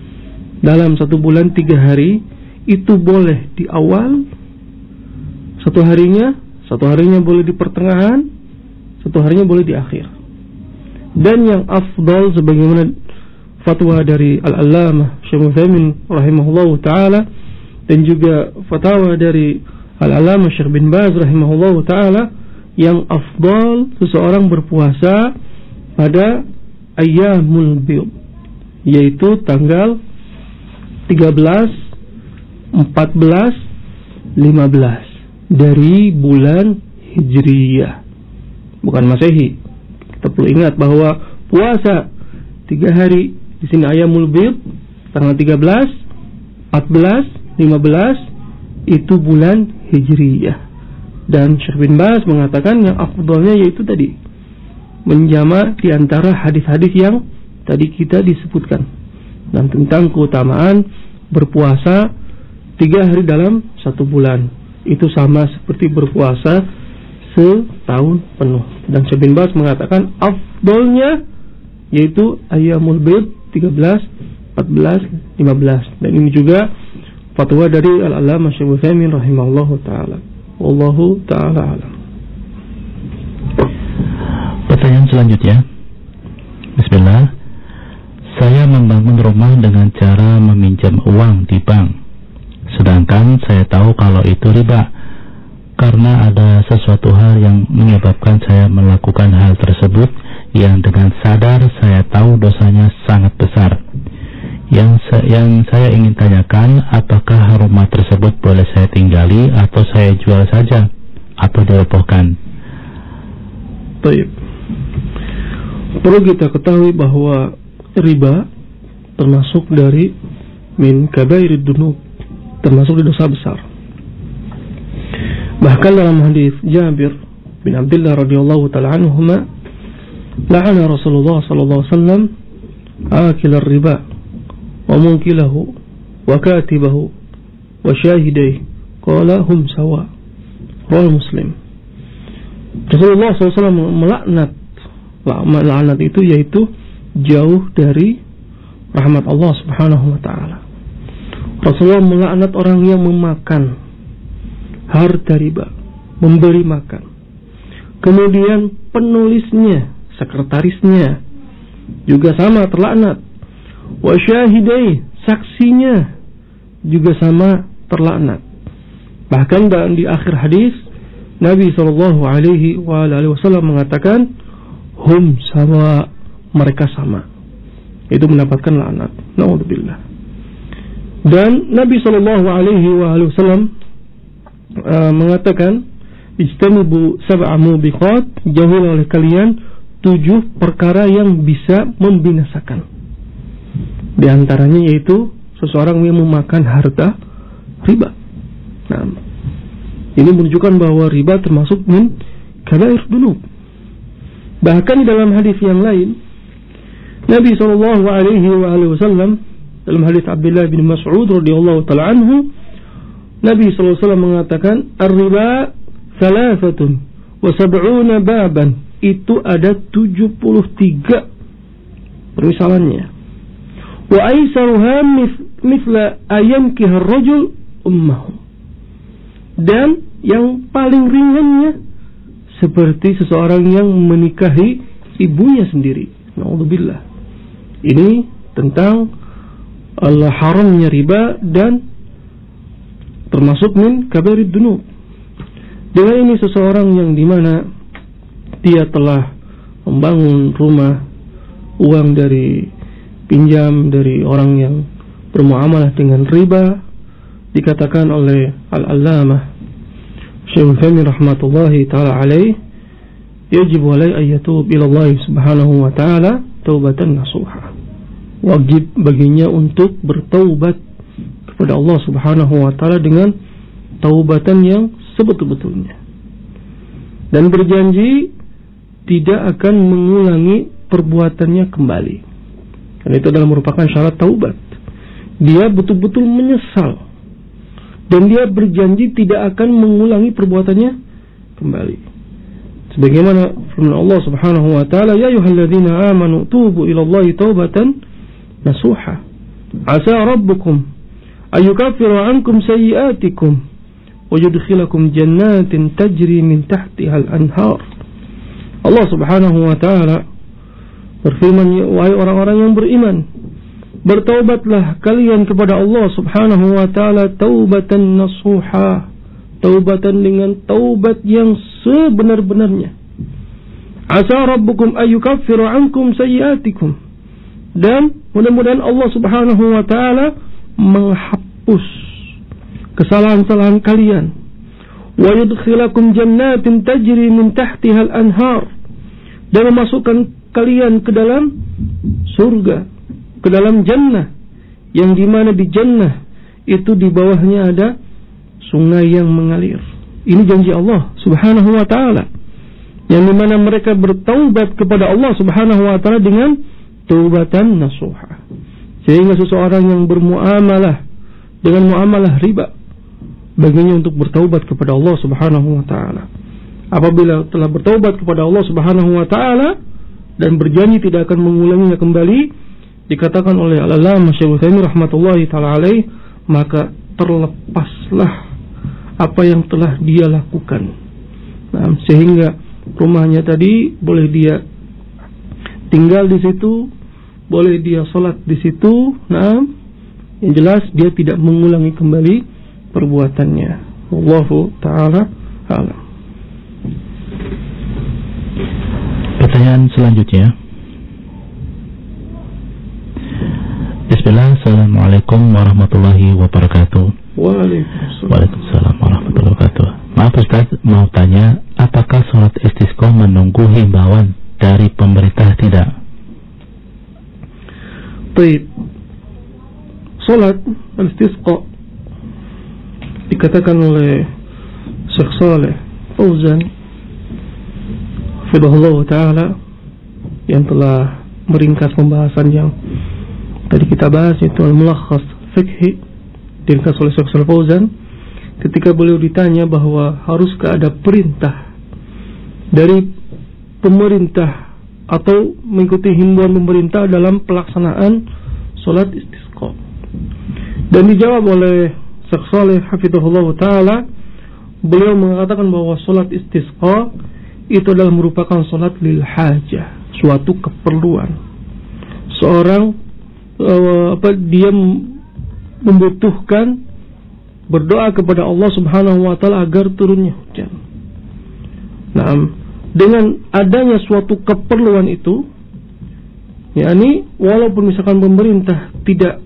dalam 1 bulan 3 hari, itu boleh di awal 1 harinya, 1 harinya boleh di pertengahan, 1 harinya boleh di akhir. Dan yang afdal sebagaimana fatwa dari Al-Allamah Syekh Utsaimin rahimahullahu taala dan juga fatwa dari Al-Allamah Syekh bin Baz rahimahullahu taala, yang afdal seseorang berpuasa pada ayyamul bid, yaitu tanggal 13, 14, 15 dari bulan Hijriyah, bukan Masehi. Kita perlu ingat bahwa puasa 3 hari di sini ayyamul bid tanggal 13, 14, 15 itu bulan Hijriyah. Dan Syekh bin Baz mengatakan yang afdalnya yaitu tadi menjama di antara hadis-hadis yang tadi kita disebutkan, dan tentang keutamaan berpuasa 3 hari dalam 1 bulan. Itu sama seperti berpuasa setahun penuh. Dan Syekh bin Baz mengatakan afdalnya yaitu ayyamul bid 13, 14, 15. Dan ini juga fatwa dari Al-Allamah Syekh Utsaimin rahimahullahu taala. Wallahu ta'ala alam. Pertanyaan selanjutnya. Bismillah. Saya membangun rumah dengan cara meminjam uang di bank, sedangkan saya tahu kalau itu riba, karena ada sesuatu hal yang menyebabkan saya melakukan hal tersebut, yang dengan sadar saya tahu dosanya sangat besar. Yang saya ingin tanyakan, apakah rumah tersebut boleh saya tinggali atau saya jual saja atau dirobohkan? Baik. Perlu kita ketahui bahwa riba termasuk dari min kabairid dunub, termasuk di dosa besar. Bahkan dalam hadis Jabir bin Abdullah radhiyallahu taala anhuma, la'ana Rasulullah sallallahu alaihi wasallam akilar riba wa munkilahu wa katibahu wa syahidai qala hum sawa. Rawi Muslim. Rasulullah SAW melaknat itu yaitu jauh dari rahmat Allah Subhanahu wa taala. Rasulullah melaknat orang yang memakan harta riba, memberi makan. Kemudian penulisnya, sekretarisnya juga sama terlaknat. Wa syahidai, saksinya juga sama terlaknat. Bahkan di akhir hadis Nabi SAW mengatakan hum sawa, mereka sama. Itu mendapatkan laknat. Na'udzubillah. Dan Nabi SAW mengatakan ijtanibu sab'a mubiqat, jauhilah oleh kalian 7 perkara yang bisa membinasakan. Di antaranya yaitu seseorang yang memakan harta riba. Nah, ini menunjukkan bahwa riba termasuk min kabair dunub. Bahkan dalam hadis yang lain, Nabi SAW dalam hadis Abdullah bin Mas'ud radhiyallahu taala anhu, Nabi SAW mengatakan ar-riba 73 baban, itu ada 73 permisalannya. Wa aisaruha mithla ayamkiha ar-rajul ummahu, dan yang paling ringannya seperti seseorang yang menikahi ibunya sendiri. Na'udzubillah. Ini tentang haramnya riba dan termasuk min kabairid dunub. Dengan ini seseorang yang dimana dia telah membangun rumah, uang dari pinjam dari orang yang bermuamalah dengan riba, dikatakan oleh Al-Allamah Syekh Utsaimin rahmatullahi taala alaih, yajib alai ayyatub ila Allah subhanahu wa taala taubatan nasuha. Wajib baginya untuk bertaubat kepada Allah subhanahu wa taala dengan taubatan yang sebetul-betulnya, dan berjanji tidak akan mengulangi perbuatannya kembali. Dan itu adalah merupakan syarat taubat. Dia betul-betul menyesal dan dia berjanji tidak akan mengulangi perbuatannya kembali. Sebagaimana firman Allah Subhanahu wa taala, ya ayyuhalladzina amanu tubu ilallahi taubatan nasuha. Asa rabbukum ayukaffiru ankum sayyi'atikum wa yudkhilakum jannatin tajri min tahtiha al-anhar. Allah Subhanahu wa taala berfirman, wahai orang-orang yang beriman, bertaubatlah kalian kepada Allah Subhanahu wa taala taubatan nasuha, taubatan dengan taubat yang sebenar-benarnya. Asa rabbukum ayyukaffiru ankum sayyi'atikum, dan mudah-mudahan Allah Subhanahu wa taala menghapus kesalahan-kesalahan kalian. Wa yudkhilakum jannatin tajri min tahtiha al-anhar, dan memasukkan kalian ke dalam surga, ke dalam jannah, yang dimana di jannah itu di bawahnya ada sungai yang mengalir. Ini janji Allah Subhanahu wa taala, yang dimana mereka bertaubat kepada Allah Subhanahu wa taala dengan taubatan nasuha. Sehingga seseorang yang bermuamalah dengan muamalah riba, baginya untuk bertaubat kepada Allah Subhanahu wa taala. Apabila telah bertaubat kepada Allah Subhanahu wa taala dan berjanji tidak akan mengulanginya kembali, dikatakan oleh Al-Allamah Syekh Utsaimin rahmatullahi taala alaih, maka terlepaslah apa yang telah dia lakukan. Nah, sehingga rumahnya tadi boleh dia tinggal di situ, boleh dia sholat di situ. Nah, yang jelas dia tidak mengulangi kembali perbuatannya. Wallahu ta'ala a'lam. Pertanyaan selanjutnya. Bismillah, Assalamualaikum warahmatullahi wabarakatuh. Waalaikumsalam warahmatullahi wabarakatuh. Maaf Ustaz, mau tanya, apakah sholat istisqa menunggu himbauan dari pemerintah tidak? Baik. Sholat istisqa dikatakan oleh Syekh Shalih Fauzan hafizahullah ta'ala, yang telah meringkas pembahasan yang tadi kita bahas, itu al-mulakhas fiqhi, diringkas oleh Syekh Shalih Fauzan, ketika beliau ditanya bahwa haruskah ada perintah dari pemerintah atau mengikuti himbauan pemerintah dalam pelaksanaan sholat istisqa. Dan dijawab oleh Syekh Shalih hafizahullah ta'ala, beliau mengatakan bahwa sholat istisqa itu adalah merupakan sholat lil hajah, suatu keperluan. Seorang dia membutuhkan berdoa kepada Allah Subhanahu wa taala agar turunnya hujan. Nah, dengan adanya suatu keperluan itu, yakni walaupun misalkan pemerintah tidak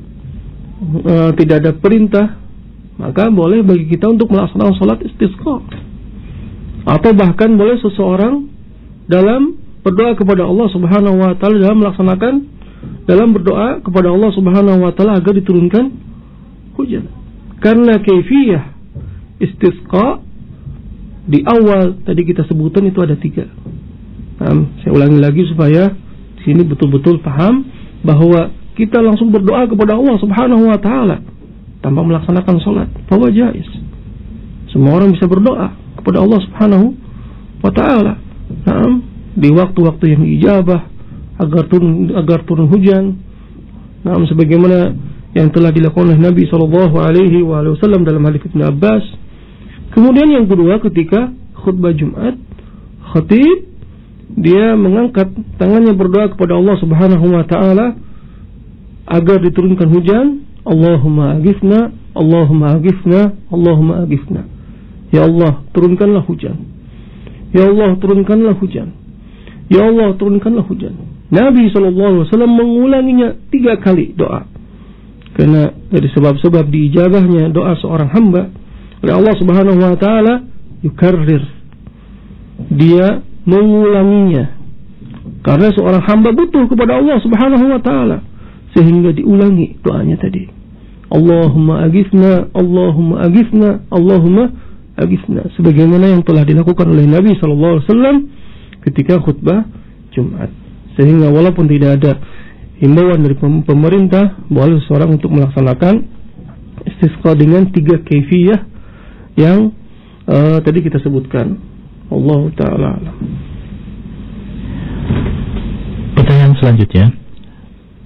ada perintah, maka boleh bagi kita untuk melaksanakan sholat istisqa. Atau bahkan boleh seseorang dalam berdoa kepada Allah Subhanahu wa taala, dalam berdoa kepada Allah Subhanahu wa taala agar diturunkan hujan. Karena kaifiyah istisqa di awal tadi kita sebutkan itu ada 3. Saya ulangi lagi supaya di sini betul-betul paham bahwa kita langsung berdoa kepada Allah Subhanahu wa taala tanpa melaksanakan sholat, bahwa jaiz. Semua orang bisa berdoa kepada Allah Subhanahu wa taala di waktu-waktu yang ijabah agar turun hujan. Sebagaimana yang telah dilakukan oleh Nabi sallallahu alaihi wasallam dalam hadis Ibnu Abbas. Kemudian yang kedua, ketika khutbah Jumat, khatib dia mengangkat tangannya berdoa kepada Allah Subhanahu wa taala agar diturunkan hujan. Allahumma aghithna, Allahumma aghithna, Allahumma aghithna. Ya Allah, turunkanlah hujan. Ya Allah, turunkanlah hujan. Ya Allah, turunkanlah hujan. Nabi SAW mengulanginya 3 kali doa. Karena dari sebab-sebab diijabahnya doa seorang hamba oleh Allah Subhanahu wa taala, yukarrir, dia mengulanginya. Karena seorang hamba butuh kepada Allah Subhanahu wa taala, sehingga diulangi doanya tadi. Allahumma aghithna, Allahumma aghithna, Allahumma aghithna, sebagaimana yang telah dilakukan oleh Nabi sallallahu alaihi wasallam ketika khutbah Jumat. Sehingga walaupun tidak ada himbauan dari pemerintah, boleh seorang untuk melaksanakan istisqa dengan 3 kaifiyah yang tadi kita sebutkan. Allah taala alam. Pertanyaan selanjutnya.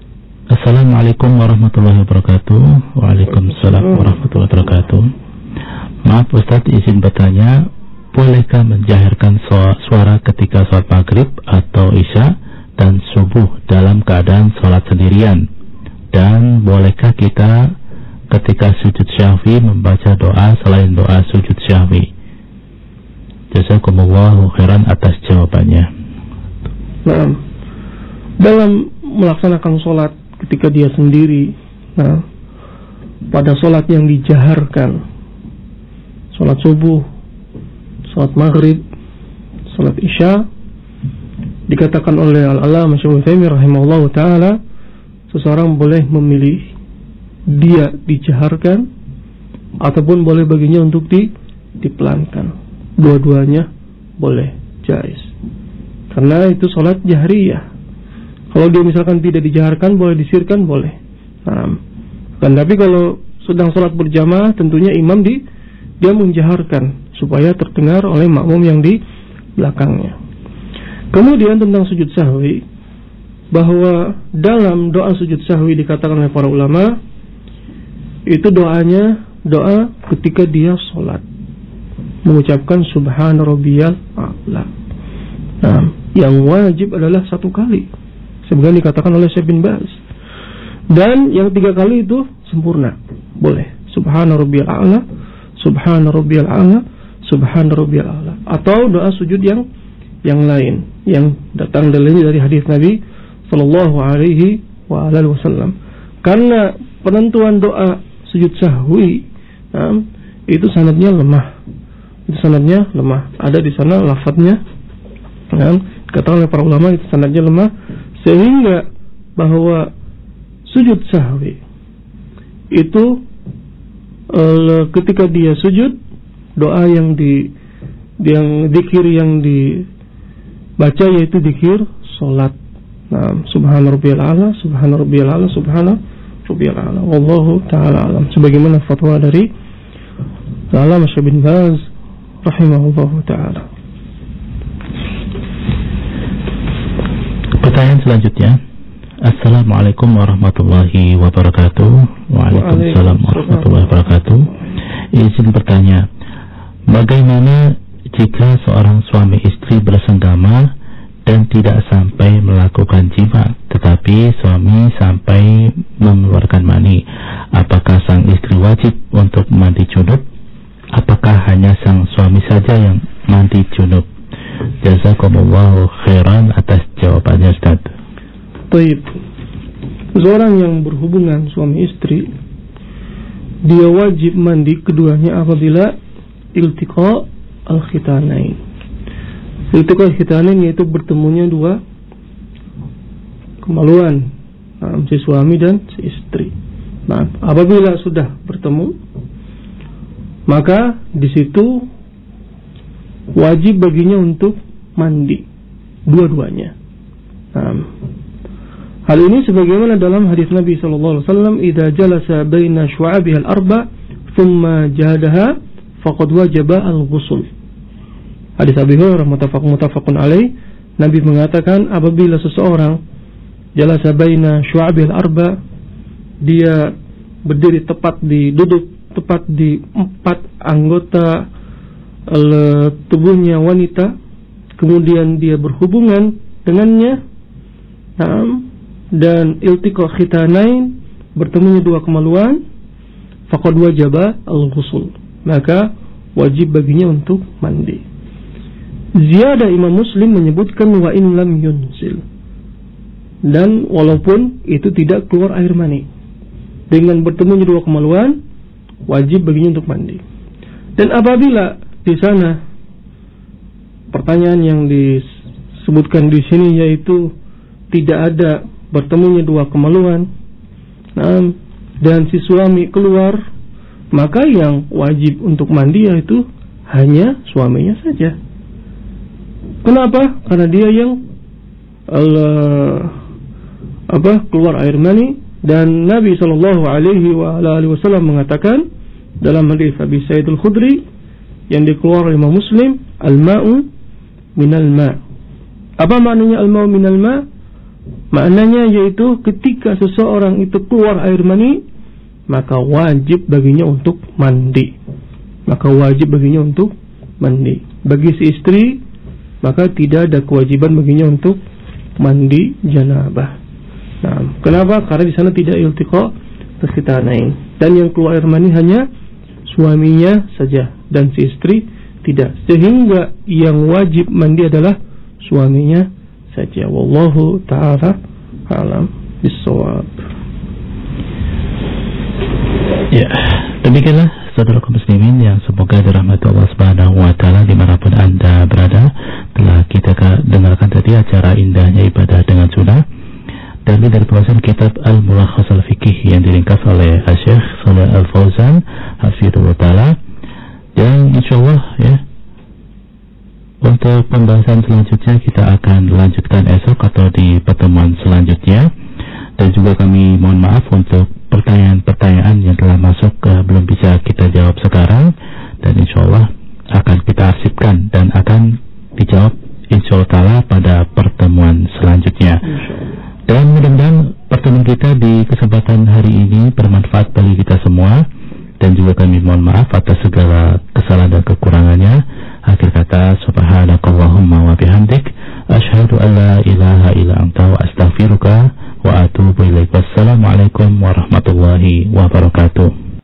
Assalamualaikum warahmatullahi wabarakatuh. Waalaikumsalam warahmatullahi wabarakatuh. Maaf Ustaz, izin bertanya, bolehkah menjahirkan suara ketika sholat maghrib atau isya dan subuh dalam keadaan sholat sendirian? Dan bolehkah kita ketika sujud syahwi membaca doa selain doa sujud syahwi? Jazakumullahu khairan atas jawabannya. Nah, dalam melaksanakan sholat ketika dia sendiri, nah, pada sholat yang dijaharkan, sholat subuh, sholat maghrib, sholat isya, dikatakan oleh Al-Allamah Syaikhul Utsaimin rahimahullah ta'ala, seseorang boleh memilih dia dijaharkan ataupun boleh baginya untuk dipelankan. Dua-duanya boleh, jais. Karena itu sholat jahriyah. Kalau dia misalkan tidak dijaharkan, boleh disirkan, boleh. Nah, kan tapi kalau sedang sholat berjamaah, tentunya imam dia menjaharkan supaya terdengar oleh makmum yang di belakangnya. Kemudian tentang sujud sahwi, bahwa dalam doa sujud sahwi dikatakan oleh para ulama, itu doanya doa ketika dia sholat, mengucapkan subhana rabbiyal a'la. Nah, yang wajib adalah satu kali, sebagaimana dikatakan oleh Syekh bin Baz. Dan yang 3 kali itu sempurna, boleh. Subhana rabbiyal a'la, subhana rabbiyal a'la, subhana rabbiyal a'la. Atau doa sujud yang lain yang datang dari hadis Nabi sallallahu alaihi wasallam. Karena penentuan doa sujud sahwi, itu sanadnya lemah. Ada di sana lafadznya, kata oleh para ulama itu sanadnya lemah, sehingga bahwa sujud sahwi itu ketika dia sujud, doa yang zikir yang dibaca yaitu zikir salat. Nah, subhana rabbiyal a'la, subhana rabbiyal a'la, subhana rabbiyal a'la. Wallahu taala alam. Sebagaimana fatwa dari Al-Allamah Syekh bin Baz rahimahullahu taala. Pertanyaan selanjutnya. Assalamualaikum warahmatullahi wabarakatuh. Waalaikumsalam warahmatullahi wabarakatuh. Izin bertanya, bagaimana jika seorang suami istri bersenggama dan tidak sampai melakukan jima, tetapi suami sampai mengeluarkan mani? Apakah sang istri wajib untuk mandi junub? Apakah hanya sang suami saja yang mandi junub? Jazakumullahu khairan atas jawabannya Ustaz. Baik. Seorang yang berhubungan suami istri, dia wajib mandi keduanya apabila iltiqa al-khitanain. Iltiqa al-khitanain yaitu bertemunya 2 kemaluan, si suami dan si istri. Nah, apabila sudah bertemu, maka di situ wajib baginya untuk mandi dua-duanya. Hal ini sebagaimana dalam hadis Nabi sallallahu alaihi wasallam, "Idza jalasa baina syu'abiha al-arba' thumma jahadaha faqad wajaba al-ghusl." Hadis Abi Hurairah muttafaqun alaih, Nabi mengatakan apabila seseorang jalasa baina syu'abiha al-arba', dia berdiri duduk tepat di 4 anggota tubuhnya wanita, kemudian dia berhubungan dengannya, dan iltiqa khitanain, bertemunya 2 kemaluan, faqad wajaba al-ghusl, maka wajib baginya untuk mandi. Ziyadah Imam Muslim menyebutkan wa in lam yunzil, dan walaupun itu tidak keluar air mani, dengan bertemunya 2 kemaluan wajib baginya untuk mandi. Dan apabila di sana pertanyaan yang disebutkan di sini yaitu tidak ada bertemunya 2 kemaluan, dan si suami keluar, maka yang wajib untuk mandi yaitu hanya suaminya saja. Kenapa? Karena dia yang keluar air mani, dan Nabi sallallahu alaihi wasallam mengatakan dalam hadis Abi Sa'id Al-Khudri yang dikeluarkan oleh Imam Muslim, al-ma'u minal ma'. Apa maknanya al-ma'u minal ma'? Maknanya yaitu ketika seseorang itu keluar air mani, maka wajib baginya untuk mandi. Bagi si istri, maka tidak ada kewajiban baginya untuk mandi janabah. Nah, kenapa? Karena di sana tidak iltiqa taskitanain. Dan yang keluar air mani hanya suaminya saja dan si istri tidak. Sehingga yang wajib mandi adalah suaminya saja. Wallahu ta'ala alam bissawab. Ya, demikianlah saudara kaum muslimin yang semoga dirahmati Allah Subhanahu wa taala dimanapun Anda berada. Telah kita dengarkan tadi acara indahnya ibadah dengan sunnah dari pembahasan kitab Al-Mulakhas Al-Fiqih yang diringkas oleh Syekh Shalih Al-Fauzan hafizahullah taala. Dan insyaallah ya, untuk pembahasan selanjutnya kita akan lanjutkan esok atau di pertemuan selanjutnya. Dan juga kami mohon maaf untuk pertanyaan-pertanyaan yang telah masuk belum bisa kita jawab sekarang. Dan insyaallah akan kita arsipkan dan akan dijawab insyaallah ta'ala pada pertemuan selanjutnya. Dan mudah-mudahan pertemuan kita di kesempatan hari ini bermanfaat bagi kita semua. Dan juga kami mohon maaf atas segala kesalahan dan kekurangannya. Akhir kata, subhanakallahumma wa bihamdik, asyhadu an la ilaha illa anta wa astaghfiruka wa atubu ilaik. Wassalamualaikum warahmatullahi wabarakatuh.